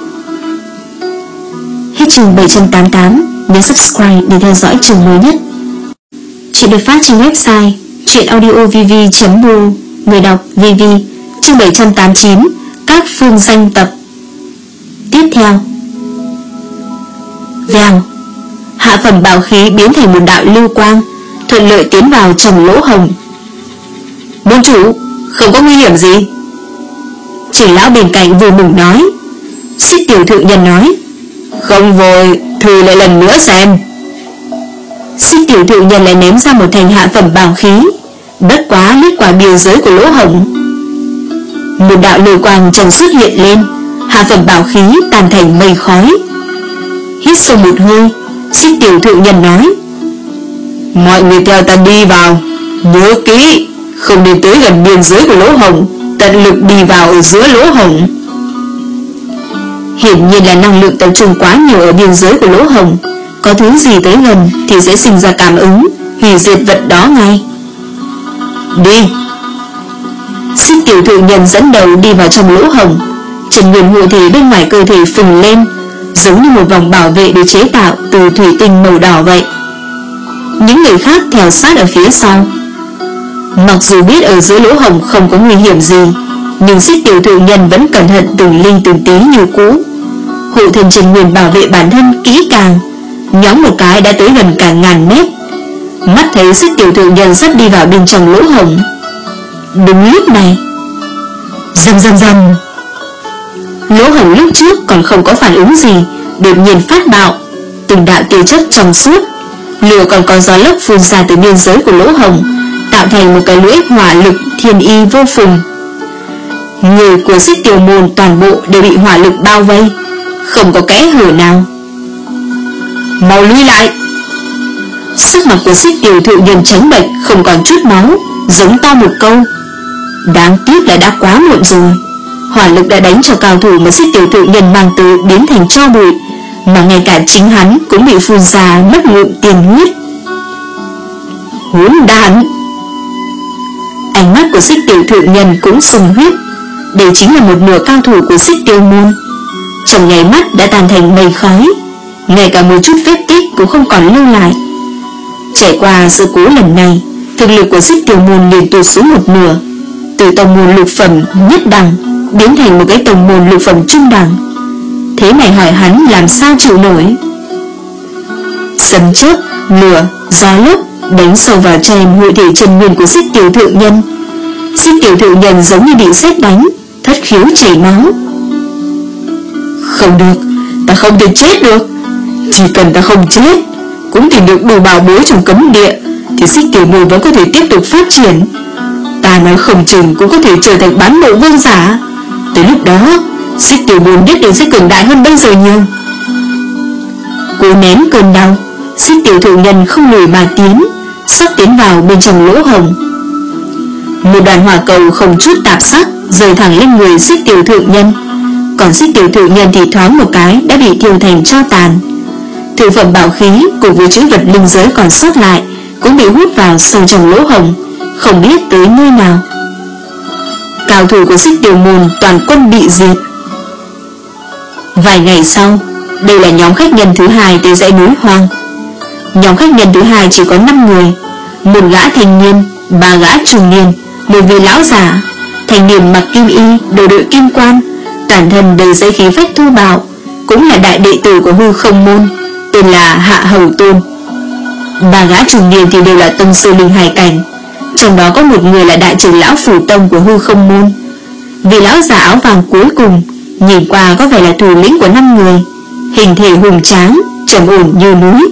Hết chương bảy trăm tám mươi tám. Nhớ subscribe để theo dõi chương mới nhất. Chuyện được phát trên website truyện audio v v chấm b u. Người đọc vê vê. Chương bảy trăm tám mươi chín. Các phương danh tập. Tiếp theo. Vèo, hạ phẩm bảo khí biến thành một đạo lưu quang, thuận lợi tiến vào trong lỗ hồng. Môn chủ, không có nguy hiểm gì. Trưởng lão bên cạnh vừa mừng nói. Xích Tiểu thượng nhân nói, không vội, thử lại lần nữa xem. Xích Tiểu thượng nhân lại ném ra một thành hạ phẩm bảo khí, bất quá lướt qua biên giới của lỗ hổng. Một đạo lưu quang trần xuất hiện lên, hạ phẩm bảo khí tan thành mây khói. Hít sâu một hơi, Xích Tiểu thượng nhân nói, mọi người theo ta đi vào, nhớ kỹ, không đi tới gần biên giới của lỗ hổng, tận lực đi vào ở giữa lỗ hổng. Hiển nhiên là năng lượng tập trung quá nhiều ở biên giới của lỗ hổng, có thứ gì tới gần thì sẽ sinh ra cảm ứng, hủy diệt vật đó ngay. Đi. Xích Tiểu thượng nhân dẫn đầu đi vào trong lỗ hổng. Trần nguyên hộ thể bên ngoài cơ thể phình lên, giống như một vòng bảo vệ được chế tạo từ thủy tinh màu đỏ vậy. Những người khác theo sát ở phía sau. Mặc dù biết ở giữa lỗ hổng không có nguy hiểm gì, nhưng Xích Tiểu thượng nhân vẫn cẩn thận từng ly từng tí như cũ. Hộ thần Trần nguyên bảo vệ bản thân kỹ càng, nhóm một cái đã tới gần cả ngàn mét. Mắt thấy Xích Tiểu thượng nhân sắp đi vào bên trong lỗ hổng. Đúng lúc này, rầm rầm rầm, lỗ hổng lúc trước còn không có phản ứng gì, đột nhiên phát bạo, từng đạo tia chớp trong suốt, lửa còn có gió lốc phun ra từ biên giới của lỗ hổng, tạo thành một cái lưỡi hỏa lực thiên y vô phùng. Người của Xích Tiểu môn toàn bộ đều bị hỏa lực bao vây, không có kẽ hở nào. Mau lui lại. Sắc mặt của Xích Tiểu thượng nhân trắng bệch, không còn chút máu, giống to một câu. Đáng tiếc là đã quá muộn rồi. Hỏa lực đã đánh cho cao thủ mà Xích Tiểu thượng nhân mang từ biến thành tro bụi, mà ngay cả chính hắn cũng bị phun ra mất ngụm tiền huyết. Hỗn đản. Ánh mắt của Xích Tiểu thượng nhân cũng sùng huyết. Đây chính là một nửa cao thủ của Xích Tiêu môn, trong nháy mắt đã tan thành mây khói, ngay cả một chút vết tích cũng không còn lưu lại. Trải qua sự cố lần này, thực lực của Xích Tiêu môn liền tụt xuống một nửa, từ tông môn lục phẩm nhất đẳng biến thành một cái tông môn lục phẩm trung đẳng. Thế mày hỏi hắn làm sao chịu nổi. Sấm chớp, lửa, gió lốc đánh sâu vào trái hội thể chân nguyên của Xích Tiểu thượng nhân. Xích Tiểu thượng nhân giống như bị sét đánh, thất khiếu chảy máu. Không được, ta không thể chết được. Chỉ cần ta không chết, cũng tìm được đồ bảo bối trong cấm địa, thì Xích Tiểu môn vẫn có thể tiếp tục phát triển. Ta nói không chừng cũng có thể trở thành bán bộ vương giả. Tới lúc đó, Xích Tiểu môn nhất định sẽ cường đại hơn bây giờ nhiều. Cố nén cơn đau, Xích Tiểu thượng nhân không lùi mà tiến, sắp tiến vào bên trong lỗ hồng. Một đoàn hỏa cầu không chút tạp sắc rơi thẳng lên người Xích Tiểu thượng nhân, còn Xích Tiểu thượng nhân thì thoáng một cái đã bị thiêu thành tro tàn. Thượng phẩm bảo khí cùng với chữ vật linh giới còn sót lại cũng bị hút vào sâu trong lỗ hồng, không biết tới nơi nào. Cao thủ của Xích Tiểu môn toàn quân bị diệt. Vài ngày sau, đây là nhóm khách nhân thứ hai tới dãy núi hoang. Nhóm khách nhân thứ hai chỉ có năm người, một gã thanh niên, Ba gã trung niên, một vị lão giả, thanh niên mặc kim y, đầu đội kim quan, toàn thân đầy giấy khí phách thô bạo, cũng là đại đệ tử của Hư Không môn, tên là Hạ Hầu Tôn. Ba gã trung niên thì đều là tông sư linh hải cảnh, trong đó có một người là đại trưởng lão phủ tông của Hư Không môn. Vị lão giả áo vàng cuối cùng nhìn qua có vẻ là thủ lĩnh của năm người, hình thể hùng tráng, trầm ổn như núi.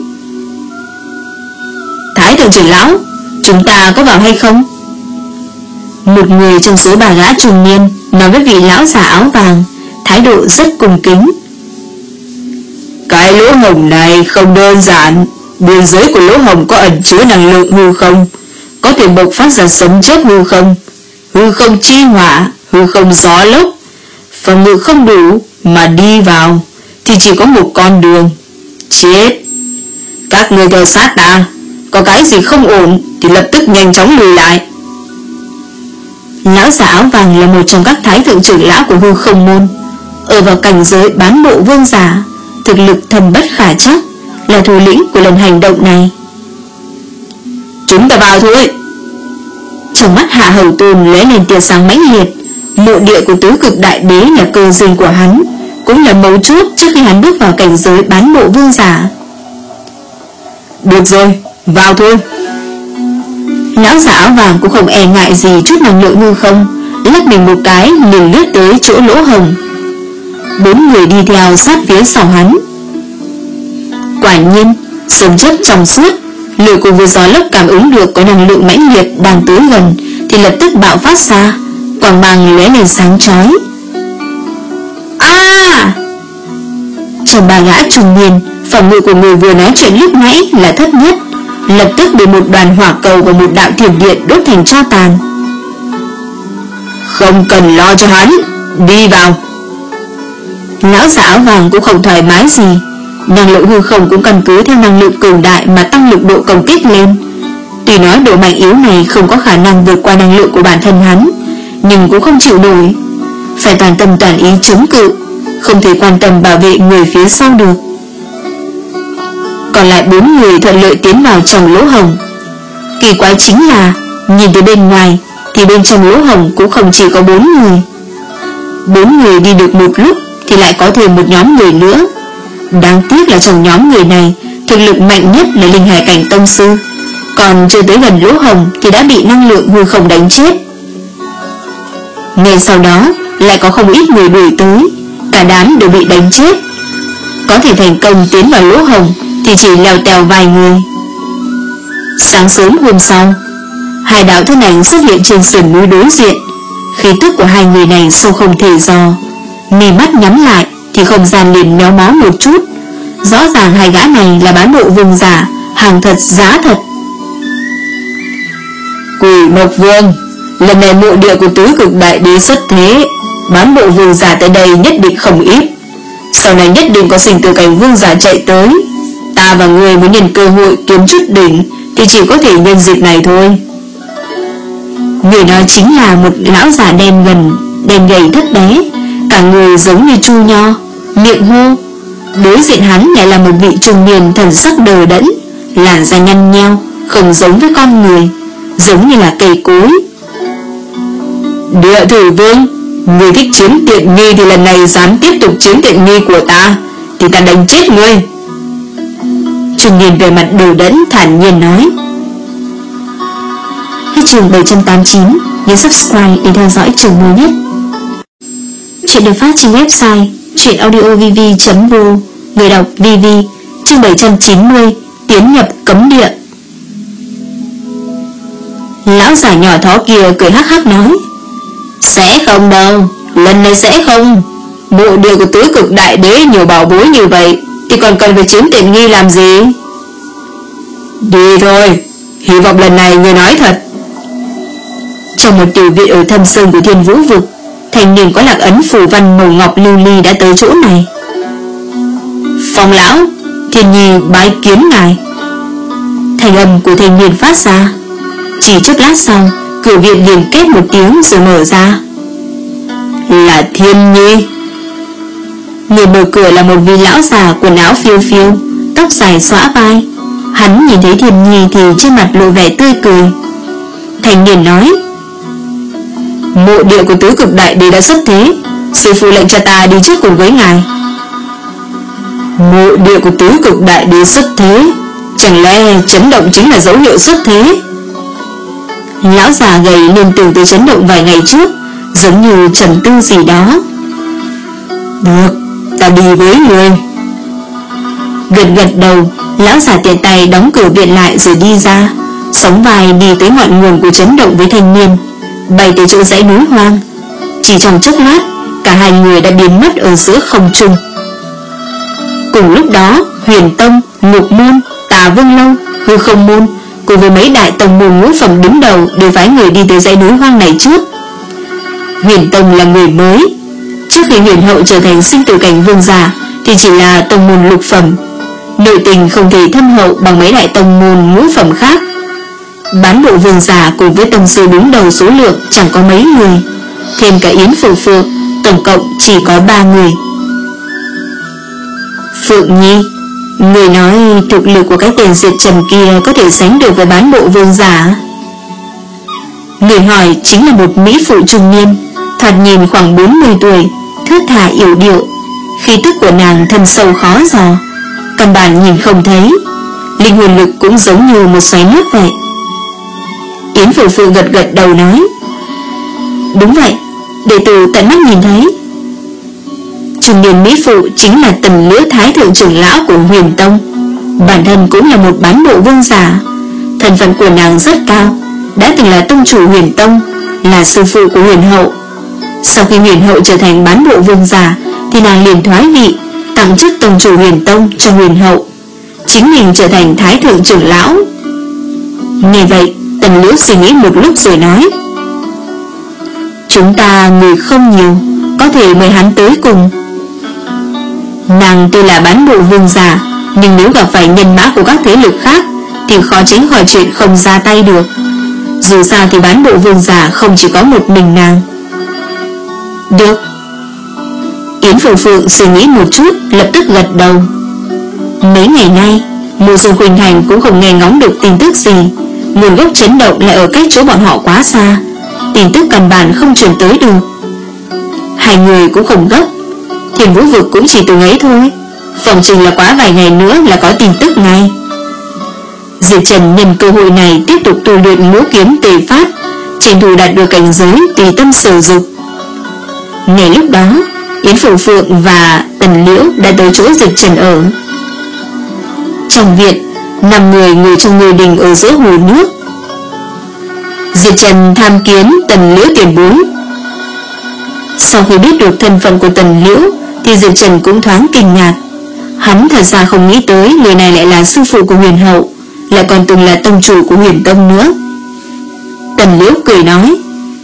Thái thượng trưởng lão, chúng ta có vào hay không? Một người trong số ba gã trung niên nói với vị lão giả áo vàng, thái độ rất cung kính. Cái lỗ hổng này không đơn giản, biên giới của lỗ hổng có ẩn chứa năng lượng hư không, có thể bộc phát ra sấm chớp hư không, hư không chi hỏa, hư không gió lốc. Phòng ngự không đủ mà đi vào thì chỉ có một con đường, chết. Các người theo sát ta, có cái gì không ổn thì lập tức nhanh chóng lùi lại. Lão giả áo vàng là một trong các thái thượng trưởng lão của Hư Không môn, ở vào cảnh giới bán bộ vương giả, thực lực thâm bất khả trắc, là thủ lĩnh của lần hành động này. Chúng ta vào thôi. Trong mắt Hạ Hầu Tôn lóe lên tia sáng mãnh liệt. Mộ địa của tứ cực đại đế là cơ duyên của hắn, cũng là mấu chốt trước khi hắn bước vào cảnh giới bán bộ vương giả. Được rồi, vào thôi. Lão giả áo vàng cũng không e ngại gì chút năng lượng hư không, lắc mình một cái liền lướt tới chỗ lỗ hồng. Bốn người đi theo sát phía sau hắn. Quả nhiên, sấm chớp trong suốt, lửa cùng với gió lốc cảm ứng được có năng lượng mãnh liệt đang tới gần thì lập tức bạo phát ra, quang mang lóe lên sáng chói. A! Trong ba gã trung niên, phòng ngự của người vừa nói chuyện lúc nãy là thấp nhất, lập tức bị một đoàn hỏa cầu và một đạo thiểm điện đốt thành tro tàn. Không cần lo cho hắn, đi vào. Lão giả áo vàng cũng không thoải mái gì, năng lượng hư không cũng căn cứ theo năng lượng cường đại mà tăng lực độ công kích lên. Tuy nói độ mạnh yếu này không có khả năng vượt qua năng lượng của bản thân hắn, nhưng cũng không chịu nổi, phải toàn tâm toàn ý chống cự, không thể quan tâm bảo vệ người phía sau được. Còn lại bốn người thuận lợi tiến vào trong lỗ hồng. Kỳ quái chính là nhìn từ bên ngoài thì bên trong lỗ hồng cũng không chỉ có bốn người. Bốn người đi được một lúc thì lại có thêm một nhóm người nữa. Đáng tiếc là trong nhóm người này, thực lực mạnh nhất là linh hải cảnh tông sư, còn chưa tới gần lỗ hồng thì đã bị năng lượng hư không đánh chết. Ngay sau đó lại có không ít người đuổi tới, cả đám đều bị đánh chết. Có thể thành công tiến vào lỗ hồng thì chỉ lèo tèo vài người. Sáng sớm hôm sau, hai đạo thân ảnh xuất hiện trên sườn núi đối diện. Khí tức của hai người này sâu không thể dò, mí mắt nhắm lại thì không gian liền méo mó một chút. Rõ ràng hai gã này là bán bộ vương giả, hàng thật giá thật. Quỷ Mộc Vương, lần này mộ địa của tứ cực đại đế xuất thế, bán bộ vương giả tới đây nhất định không ít. Sau này nhất định có sinh tử cảnh vương giả chạy tới. Ta và người muốn nhân cơ hội kiếm chút đỉnh thì chỉ có thể nhân dịp này thôi. Người nói chính là một lão già đen gần, đen gầy thấp bé, cả người giống như chu nho, miệng hô. Đối diện hắn lại là một vị trung niên thần sắc đờ đẫn, làn da nhăn nheo, không giống với con người, giống như là cây cối. Địa Thử Vương, người thích chiếm tiện nghi thì lần này dám tiếp tục chiếm tiện nghi của ta thì ta đánh chết ngươi. Trung niên về mặt đờ đẫn thản nhiên nói. Hết chương bảy trăm tám mươi chín, nhấn subscribe để theo dõi chương mới nhất. Chuyện được phát trên website truyện audio v v chấm v o, người đọc vê vê. Chương bảy trăm chín mươi, tiến nhập cấm địa. Lão giả nhỏ thó kia cười hắc hắc nói. Sẽ không đâu, lần này sẽ không. Mộ địa của tứ cực đại đế nhiều bảo bối như vậy thì còn cần phải chiếm tiện nghi làm gì? Đi thôi, hy vọng lần này người nói thật. Trong một tiểu viện ở thâm sơn của Thiên Vũ vực, thành niên có lạc ấn phủ văn màu ngọc lưu ly đã tới chỗ này. Phong lão, Thiên Nhi bái kiến ngài. Thành âm của thanh niên phát ra. Chỉ chốc lát sau, cửa viện liền kết một tiếng rồi mở ra. Là Thiên Nhi. Người mở cửa là một vị lão già quần áo phiêu phiêu, tóc dài xõa vai. Hắn nhìn thấy Thiên Nhi thì trên mặt lộ vẻ tươi cười. Thanh niên nói: Mộ địa của tứ cực đại đế đã xuất thế, sư phụ lệnh cho ta đi trước cùng với ngài. Mộ địa của tứ cực đại đế xuất thế, chẳng lẽ chấn động chính là dấu hiệu xuất thế? Lão già gầy liên tưởng tới chấn động vài ngày trước, giống như trầm tư gì đó. Được, ta đi với người. Gật gật đầu, lão già tiện tay đóng cửa viện lại rồi đi ra, sóng vai đi tới ngọn nguồn của chấn động với thanh niên, bay tới chỗ dãy núi hoang. Chỉ trong chốc lát, cả hai người đã biến mất ở giữa không trung. Cùng lúc đó, Huyền Tông, Ngục Môn, Tà Vương Lâu, Hư Không Môn cùng với mấy đại tông môn ngũ phẩm đứng đầu đều phái người đi tới dãy núi hoang này trước. Huyền Tông là người mới, trước khi Huyền Hậu trở thành sinh tử cảnh vương giả thì chỉ là tông môn lục phẩm, nội tình không thể thâm hậu bằng mấy đại tông môn ngũ phẩm khác. Bán bộ vương giả cùng với tông sư đứng đầu số lượng chẳng có mấy người, thêm cả Yến Phượng Phượng, tổng cộng chỉ có ba người. Phượng Nhi, người nói thực lực của cái tên Diệt Trần kia có thể sánh được với bán bộ vương giả? Người hỏi chính là một mỹ phụ trung niên, thoạt nhìn khoảng bốn mươi tuổi, thướt tha yểu điệu. Khí tức của nàng thâm sâu khó dò, căn bản nhìn không thấy, linh hồn lực cũng giống như một xoáy nước vậy. Yến Phượng Phượng gật gật đầu nói: Đúng vậy, đệ tử tận mắt nhìn thấy. Trung niên mỹ phụ chính là Tần Liễu Thái thượng trưởng lão của Huyền Tông, bản thân cũng là một bán bộ vương giả. Thân phận của nàng rất cao, đã từng là tông chủ Huyền Tông, là sư phụ của Huyền Hậu. Sau khi Huyền Hậu trở thành bán bộ vương giả thì nàng liền thoái vị, tặng chức tông chủ Huyền Tông cho Huyền Hậu, chính mình trở thành Thái thượng trưởng lão. Nghe vậy, Tần Liễu suy nghĩ một lúc rồi nói: Chúng ta người không nhiều, có thể mời hắn tới cùng. Nàng tuy là bán bộ vương giả, nhưng nếu gặp phải nhân mã của các thế lực khác thì khó tránh khỏi chuyện không ra tay được. Dù sao thì bán bộ vương giả không chỉ có một mình nàng. Được. Yến Phượng Phượng suy nghĩ một chút, lập tức gật đầu. Mấy ngày nay Mộ Dung Khuynh Thành cũng không nghe ngóng được tin tức gì. Nguồn gốc chấn động lại ở cách chỗ bọn họ quá xa, tin tức căn bản không truyền tới được. Hai người cũng không gấp, Thiên Vũ Vực cũng chỉ từng ấy thôi, phòng chừng là quá vài ngày nữa là có tin tức ngay. Diệp Trần nhân cơ hội này tiếp tục tu luyện ngũ kiếm tề phát, tranh thủ đạt được cảnh giới tùy tâm sở dục. Ngay lúc đó, Yến Phượng Phượng và Tần Liễu đã tới chỗ Diệp Trần ở. Trong viện, năm người ngồi trong ngôi đình ở giữa hồ nước. Diệp Trần tham kiến Tần Liễu tiền bối. Sau khi biết được thân phận của Tần Liễu thì Diệp Trần cũng thoáng kinh ngạc. Hắn thật ra không nghĩ tới người này lại là sư phụ của Huyền Hậu, lại còn từng là tông chủ của Huyền Tông nữa. Tần Liễu cười nói: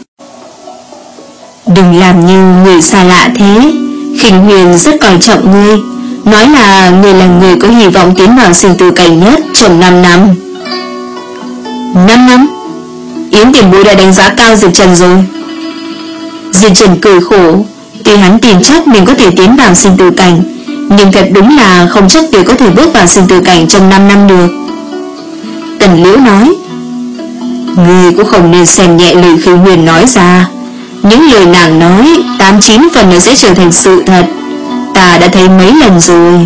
Đừng làm như người xa lạ thế, Khinh Huyền rất coi trọng ngươi, nói là ngươi là người có hy vọng tiến vào sinh tử cảnh nhất trong năm năm. Năm năm? Yến tiền bối đã đánh giá cao Diệp Trần rồi. Diệp Trần cười khổ, tuy hắn tin chắc mình có thể tiến vào sinh tử cảnh, nhưng thật đúng là không chắc tuyệt có thể bước vào sinh tử cảnh trong năm năm được. Tần Liễu nói: Ngươi cũng không nên xem nhẹ lời Khinh Huyền nói ra, những lời nàng nói tám chín phần nó sẽ trở thành sự thật, ta đã thấy mấy lần rồi.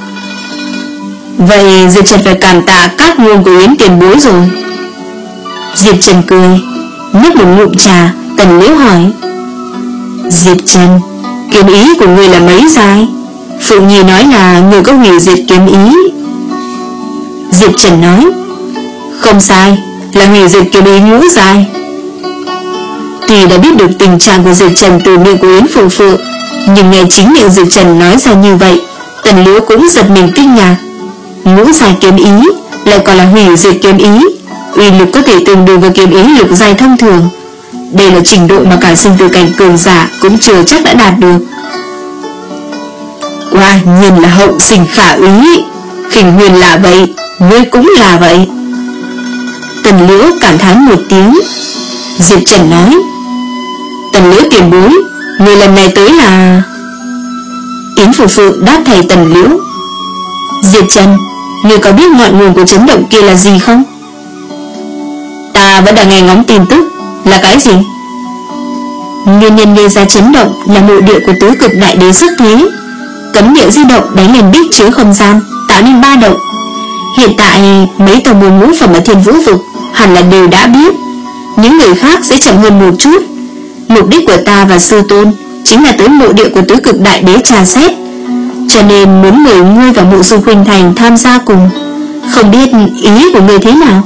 Vậy Diệp Trần phải cảm tạ các nguồn của Yến tiền bối rồi. Diệp Trần cười, nhấp một ngụm trà. Tần Liễu hỏi: Diệp Trần, kiếm ý của người là mấy giai? Phượng Nhi nói là người có hủy diệt kiếm ý. Diệp Trần nói: Không sai, là hủy diệt kiếm ý ngũ giai. Tuy đã biết được tình trạng của Diệp Trần từ miệng của Yến Phượng Phượng, nhưng nghe chính miệng Diệp Trần nói ra như vậy, Tần Liễu cũng giật mình kinh ngạc. Ngũ giai kiếm ý lại còn là hủy diệt kiếm ý, uy lực có thể tương đương với kiếm ý lục giai thông thường. Đây là trình độ mà cả sinh tử cảnh cường giả cũng chưa chắc đã đạt được. Quả nhiên là hậu sinh khả úy. Khinh Huyền là vậy, ngươi cũng là vậy. Tần Liễu cảm thán một tiếng. Diệp Trần nói: Tần Liễu tiền bối, người lần này tới là... Yến Phượng Phượng đáp thầy Tần Liễu: Diệp Trần, người có biết ngọn nguồn của chấn động kia là gì không? Ta Ta vẫn đang nghe ngóng tin tức. Là cái gì? Nguyên nhân gây ra chấn động là mộ địa của tứ cực đại đế xuất thế. Cấm địa di động đánh lên bích chứa không gian, tạo nên ba động. Hiện tại mấy tàu môn ngũ phẩm ở Thiên Vũ vực hẳn là đều đã biết. Những người khác sẽ chậm hơn một chút. Mục đích của ta và sư tôn chính là tới mộ địa của tứ cực đại đế tra xét, cho nên muốn mời ngươi và Mộ Dung Khuynh Thành tham gia cùng. Không biết ý của ngươi thế nào?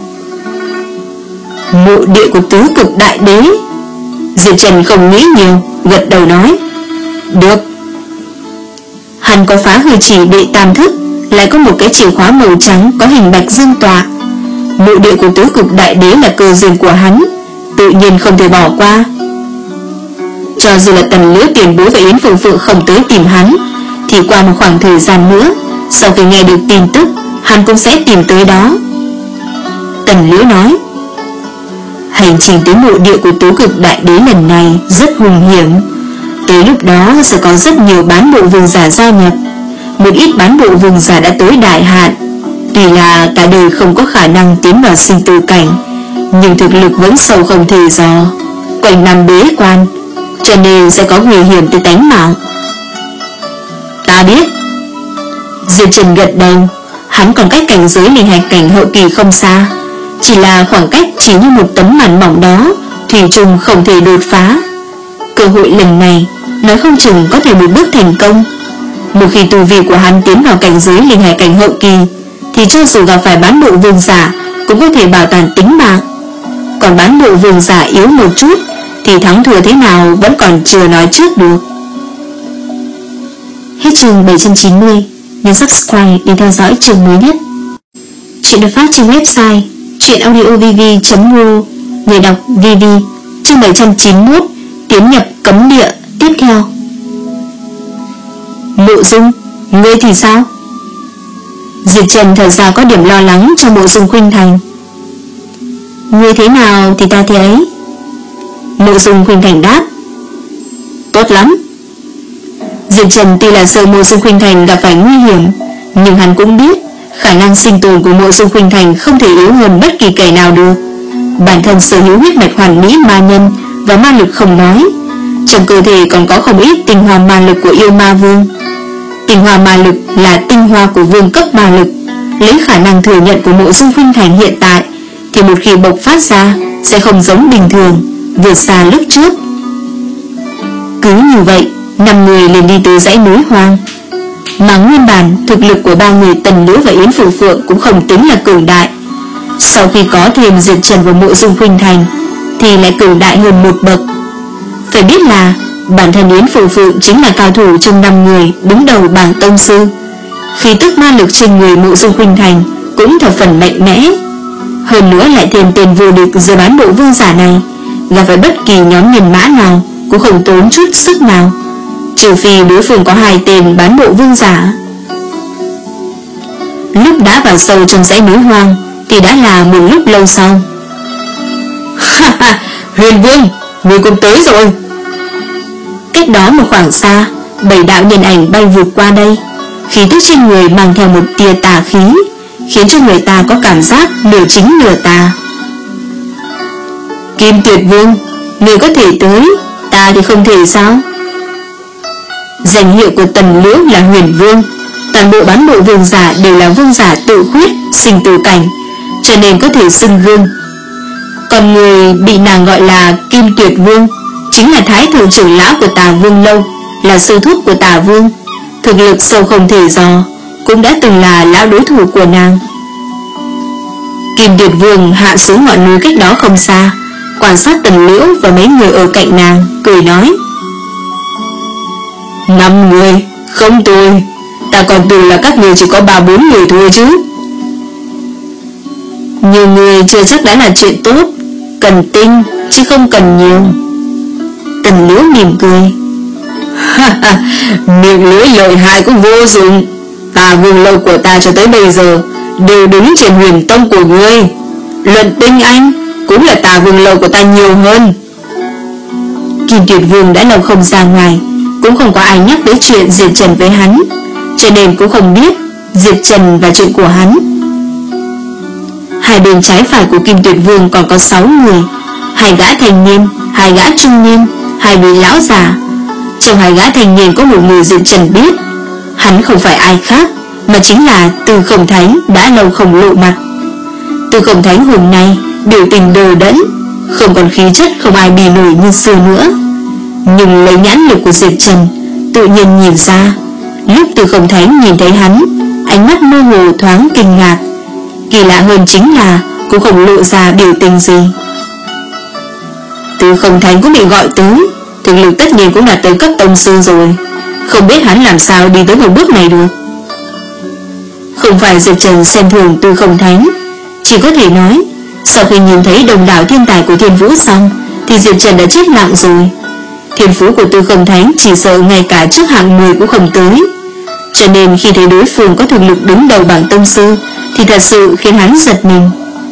Mộ địa của tứ cực đại đế. Diệp Trần không nghĩ nhiều, gật đầu nói được. Hắn có phá hư chỉ đệ tam thức, lại có một cái chìa khóa màu trắng có hình bạch dương tọa. Mộ địa của tứ cực đại đế là cơ duyên của hắn, tự nhiên không thể bỏ qua. Cho dù là Tần Liễu tiền bối và Yến Phượng Phượng không tới tìm hắn, thì qua một khoảng thời gian nữa, sau khi nghe được tin tức, hắn cũng sẽ tìm tới đó. Tần Liễu nói, hành trình tới mộ địa của tứ cực đại đế lần này rất hung hiểm. Tới lúc đó sẽ có rất nhiều bán bộ vương giả gia nhập. Một ít bán bộ vương giả đã tới đại hạn, tuy là cả đời không có khả năng tiến vào sinh tử cảnh, nhưng thực lực vẫn sâu không thể dò, quanh năm bế quan, cho nên sẽ có nguy hiểm tới tánh mạng. Ta biết. Diệp Trần gật đầu. Hắn còn cách cảnh giới linh hạch cảnh hậu kỳ không xa, chỉ là khoảng cách chỉ như một tấm màn mỏng đó, thủy chung không thể đột phá. Cơ hội lần này nói không chừng có thể một bước thành công. Một khi tu vi của hắn tiến vào cảnh giới linh hải cảnh hậu kỳ, thì cho dù gặp phải bán bộ vương giả cũng có thể bảo toàn tính mạng. Còn bán bộ vương giả yếu một chút thì thắng thua thế nào vẫn còn chưa nói trước được. Hết chương bảy trăm chín mươi. Nhấn subscribe để theo dõi chương mới nhất. Chuyện được phát trên website truyệnaudiovv chấm ru. Người đọc vê vê. Chương bảy trăm chín mươi mốt. Tiến nhập cấm địa tiếp theo. Mộ Dung, ngươi thì sao? Diệp Trần thật ra có điểm lo lắng cho Mộ Dung Khuynh Thành. Ngươi thế nào thì ta thế ấy. Mộ Dung Khuynh Thành đáp, tốt lắm. Diệp Trần tuy là sợ Mộ Dung Khuynh Thành gặp phải nguy hiểm, nhưng hắn cũng biết khả năng sinh tồn của Mộ Dung Khuynh Thành không thể yếu hơn bất kỳ kẻ nào được. Bản thân sở hữu huyết mạch hoàn mỹ ma nhân và ma lực không nói, trong cơ thể còn có không ít tinh hoa ma lực của yêu ma vương. Tinh hoa ma lực là tinh hoa của vương cấp ma lực. Lấy khả năng thừa nhận của Mộ Dung Khuynh Thành hiện tại, thì một khi bộc phát ra sẽ không giống bình thường, vượt xa lúc trước. Cứ như vậy, năm người liền đi tới dãy núi hoang. Mà nguyên bản thực lực của ba người Tần Liễu và Yến Phượng Phượng cũng không tính là cường đại. Sau khi có thêm Diệp Trần và Mộ Dung Khuynh Thành thì lại cường đại hơn một bậc. Phải biết là bản thân Yến Phượng Phượng chính là cao thủ trong năm người đứng đầu bảng tông sư. Khí tức ma lực trên người Mộ Dung Khuynh Thành cũng thập phần mạnh mẽ. Hơn nữa lại thêm tên vô địch giữa bán bộ vương giả này, gặp phải bất kỳ nhóm nhân mã nào cũng không tốn chút sức nào, trừ phi đối phương có hai tên bán bộ vương giả. Lúc đã vào sâu trong dãy núi hoang thì đã là một lúc lâu sau. Ha ha, Huyền Vương, người cũng tới rồi. Cách đó một khoảng xa, bảy đạo nhân ảnh bay vụt qua đây. Khí tức trên người mang theo một tia tà khí, khiến cho người ta có cảm giác nửa chính nửa tà. Kim Tuyệt Vương, người có thể tới, ta thì không thể sao? Danh hiệu của Tần Liễu là Huyền Vương. Toàn bộ bán bộ vương giả đều là vương giả tự khuyết, sinh tử cảnh, cho nên có thể xưng vương. Còn người bị nàng gọi là Kim Tuyệt Vương chính là Thái thượng trưởng lão của Tà Vương Lâu, là sư thúc của Tà Vương. Thực lực sâu không thể dò, cũng đã từng là lão đối thủ của nàng. Kim Tuyệt Vương hạ xuống ngọn núi cách đó không xa, quan sát Tần Liễu và mấy người ở cạnh nàng, cười nói, năm người, không tồi. Ta còn tưởng là các người chỉ có ba bốn người thôi chứ. Nhiều người chưa chắc đã là chuyện tốt, cần tinh chứ không cần nhiều. Tần Liễu mỉm cười, ha ha, miệng lưỡi lợi hại cũng vô dụng. Tà Vương Lâu của ta cho tới bây giờ đều đứng trên Huyền Tông của ngươi. Luận tinh anh cũng là Tà Vương Lâu của ta nhiều hơn. Kim Tuyệt Vương đã lâu không ra ngoài, cũng không có ai nhắc tới chuyện Diệp Trần với hắn, cho nên cũng không biết Diệp Trần và chuyện của hắn. Hai bên trái phải của Kim Tuyệt Vương còn có sáu người, hai gã thanh niên, hai gã trung niên, hai vị lão già. Trong hai gã thanh niên có một người Diệp Trần biết, hắn không phải ai khác mà chính là Tư Không Thánh đã lâu không lộ mặt. Tư Không Thánh hôm nay biểu tình đờ đẫn, không còn khí chất không ai bì nổi như xưa nữa. Nhưng lấy nhãn lực của Diệp Trần tự nhiên nhìn ra, lúc Tư Không Thánh nhìn thấy hắn, ánh mắt mơ hồ thoáng kinh ngạc. Kỳ lạ hơn chính là cũng không lộ ra biểu tình gì. Tư Không Thánh cũng bị gọi tới, thực lực tất nhiên cũng đạt tới cấp tông sư rồi, không biết hắn làm sao đi tới một bước này được. Không phải Diệp Trần xem thường Tư Không Thánh, chỉ có thể nói sau khi nhìn thấy đồng đảo thiên tài của Thiên Vũ xong thì Diệp Trần đã chết lặng rồi. Thiên phú của Tư Không Thánh chỉ sợ ngay cả trước hạng mười cũng không tới, cho nên khi thấy đối phương có thực lực đứng đầu bảng tông sư thì thật sự khiến hắn giật mình.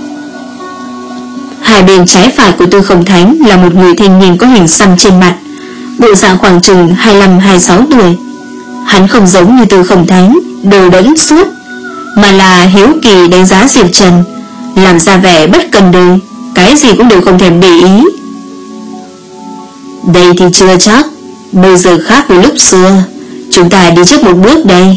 Hai bên trái phải của Tư Không Thánh là một người thanh niên có hình xăm trên mặt, bộ dạng khoảng chừng hai mươi lăm hai mươi sáu tuổi. Hắn không giống như Tư Không Thánh đờ đẫn suốt, mà là hiếu kỳ đánh giá Diệp Trần, làm ra vẻ bất cần đời, cái gì cũng đều không thèm để ý. Đây thì chưa chắc, bây giờ khác với lúc xưa, chúng ta đi trước một bước đây.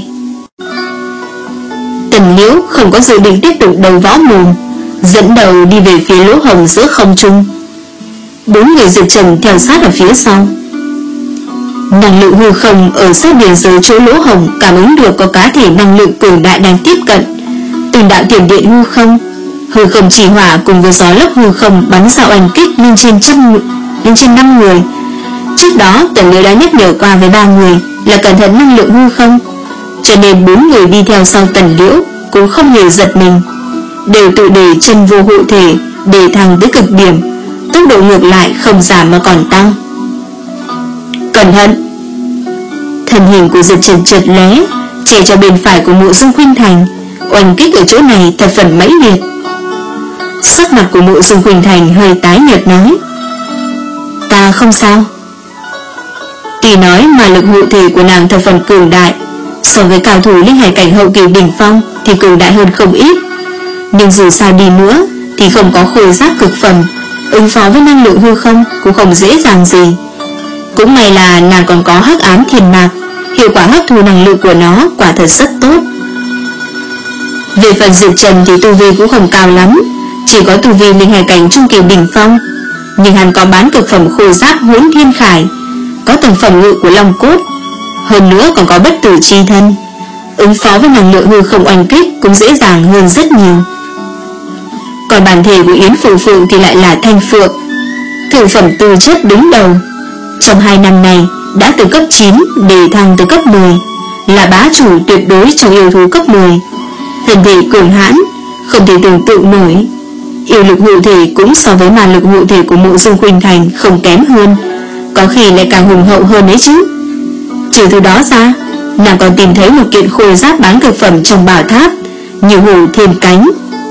Tần Liễu không có dự định tiếp tục đầu võ mồm, dẫn đầu đi về phía lỗ hổng giữa không trung. Bốn người Diệp Trần theo sát ở phía sau. Năng lượng hư không ở sát biên giới chỗ lỗ hổng cảm ứng được có cá thể năng lượng cường đại đang tiếp cận. Từng đạo thiểm điện hư không, hư không chỉ hỏa cùng với gió lốc hư không bắn ra oanh kích lên trên trăm lên trên năm người. Trước đó Tần Liễu đã nhắc nhở qua với ba người là cẩn thận năng lượng hư không, cho nên bốn người đi theo sau Tần Liễu cũng không hề giật mình, đều tự để chân vô hộ thể để thăng tới cực điểm, tốc độ ngược lại không giảm mà còn tăng. Cẩn thận! Thân hình của Diệp Trần chợt lóe, chỉ cho bên phải của Mộ Dương Khuynh Thành, oanh kích ở chỗ này thật phần mãnh liệt. Sắc mặt của Mộ Dương Khuynh Thành hơi tái nhợt nói: Ta không sao. Tuy nói mà lực hộ thể của nàng thật phần cường đại, so với cao thủ linh hải cảnh hậu kỳ đỉnh phong thì cường đại hơn không ít, nhưng dù sao đi nữa thì không có khôi giáp cực phẩm, ứng phó với năng lượng hư không cũng không dễ dàng gì. Cũng may là nàng còn có hắc ám thiên mạc, hiệu quả hấp thu năng lượng của nó quả thật rất tốt. Về phần Diệp Trần thì tu vi cũng không cao lắm, chỉ có tu vi linh hải cảnh trung kỳ đỉnh phong, nhưng hắn có bán cực phẩm khôi giáp Hỗn Thiên Khải, có tầng phòng ngự của Long Cốt, hơn nữa còn có bất tử chi thân, ứng phó với năng lượng hư không oanh kích cũng dễ dàng hơn rất nhiều. Còn bản thể của Yến Phượng Phượng thì lại là Thanh Phượng, thượng phẩm tư chất đứng đầu, trong hai năm này đã từ cấp chín để thăng tới cấp mười, là bá chủ tuyệt đối trong yêu thú cấp mười. Thân thể cường hãn, không thể tưởng tượng nổi. Yêu lực hộ thể cũng so với màn lực hộ thể của Mộ Dương Khuynh Thành không kém hơn, có khi lại càng hùng hậu hơn đấy chứ. Trừ từ đó ra, nàng còn tìm thấy một kiện khôi giáp bán cực phẩm trong bảo tháp, nhiều hồ thiên cánh.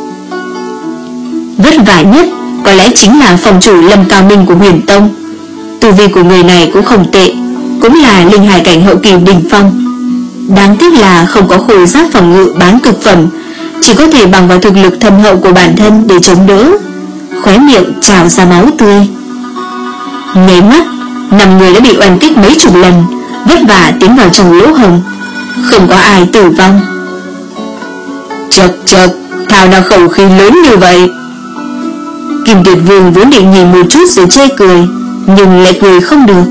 Vất vả nhất có lẽ chính là phòng chủ Lâm Cao Minh của Huyền Tông. Tu vi của người này cũng không tệ, cũng là linh hải cảnh hậu kỳ đỉnh phong. Đáng tiếc là không có khôi giáp phòng ngự bán cực phẩm, chỉ có thể bằng vào thực lực thâm hậu của bản thân để chống đỡ. Khóe miệng trào ra máu tươi. Nháy mắt, năm người đã bị oanh kích mấy chục lần, vất vả tiến vào trong lỗ hồng, không có ai tử vong. Chật chật, thảo nào khẩu khí lớn như vậy. Kim Tuyệt Vương vốn định nhìn một chút rồi chê cười, nhưng lại cười không được.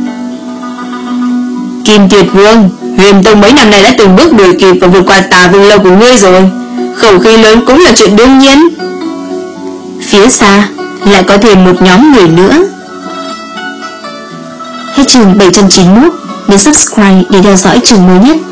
Kim Tuyệt Vương, Huyền Tông mấy năm nay đã từng bước đuổi kịp và vượt qua Tà Vương lâu của ngươi rồi, khẩu khí lớn cũng là chuyện đương nhiên. Phía xa lại có thêm một nhóm người nữa. Hết chương bảy trăm chín mươi mốt, nhấn subscribe để theo dõi chương mới nhất.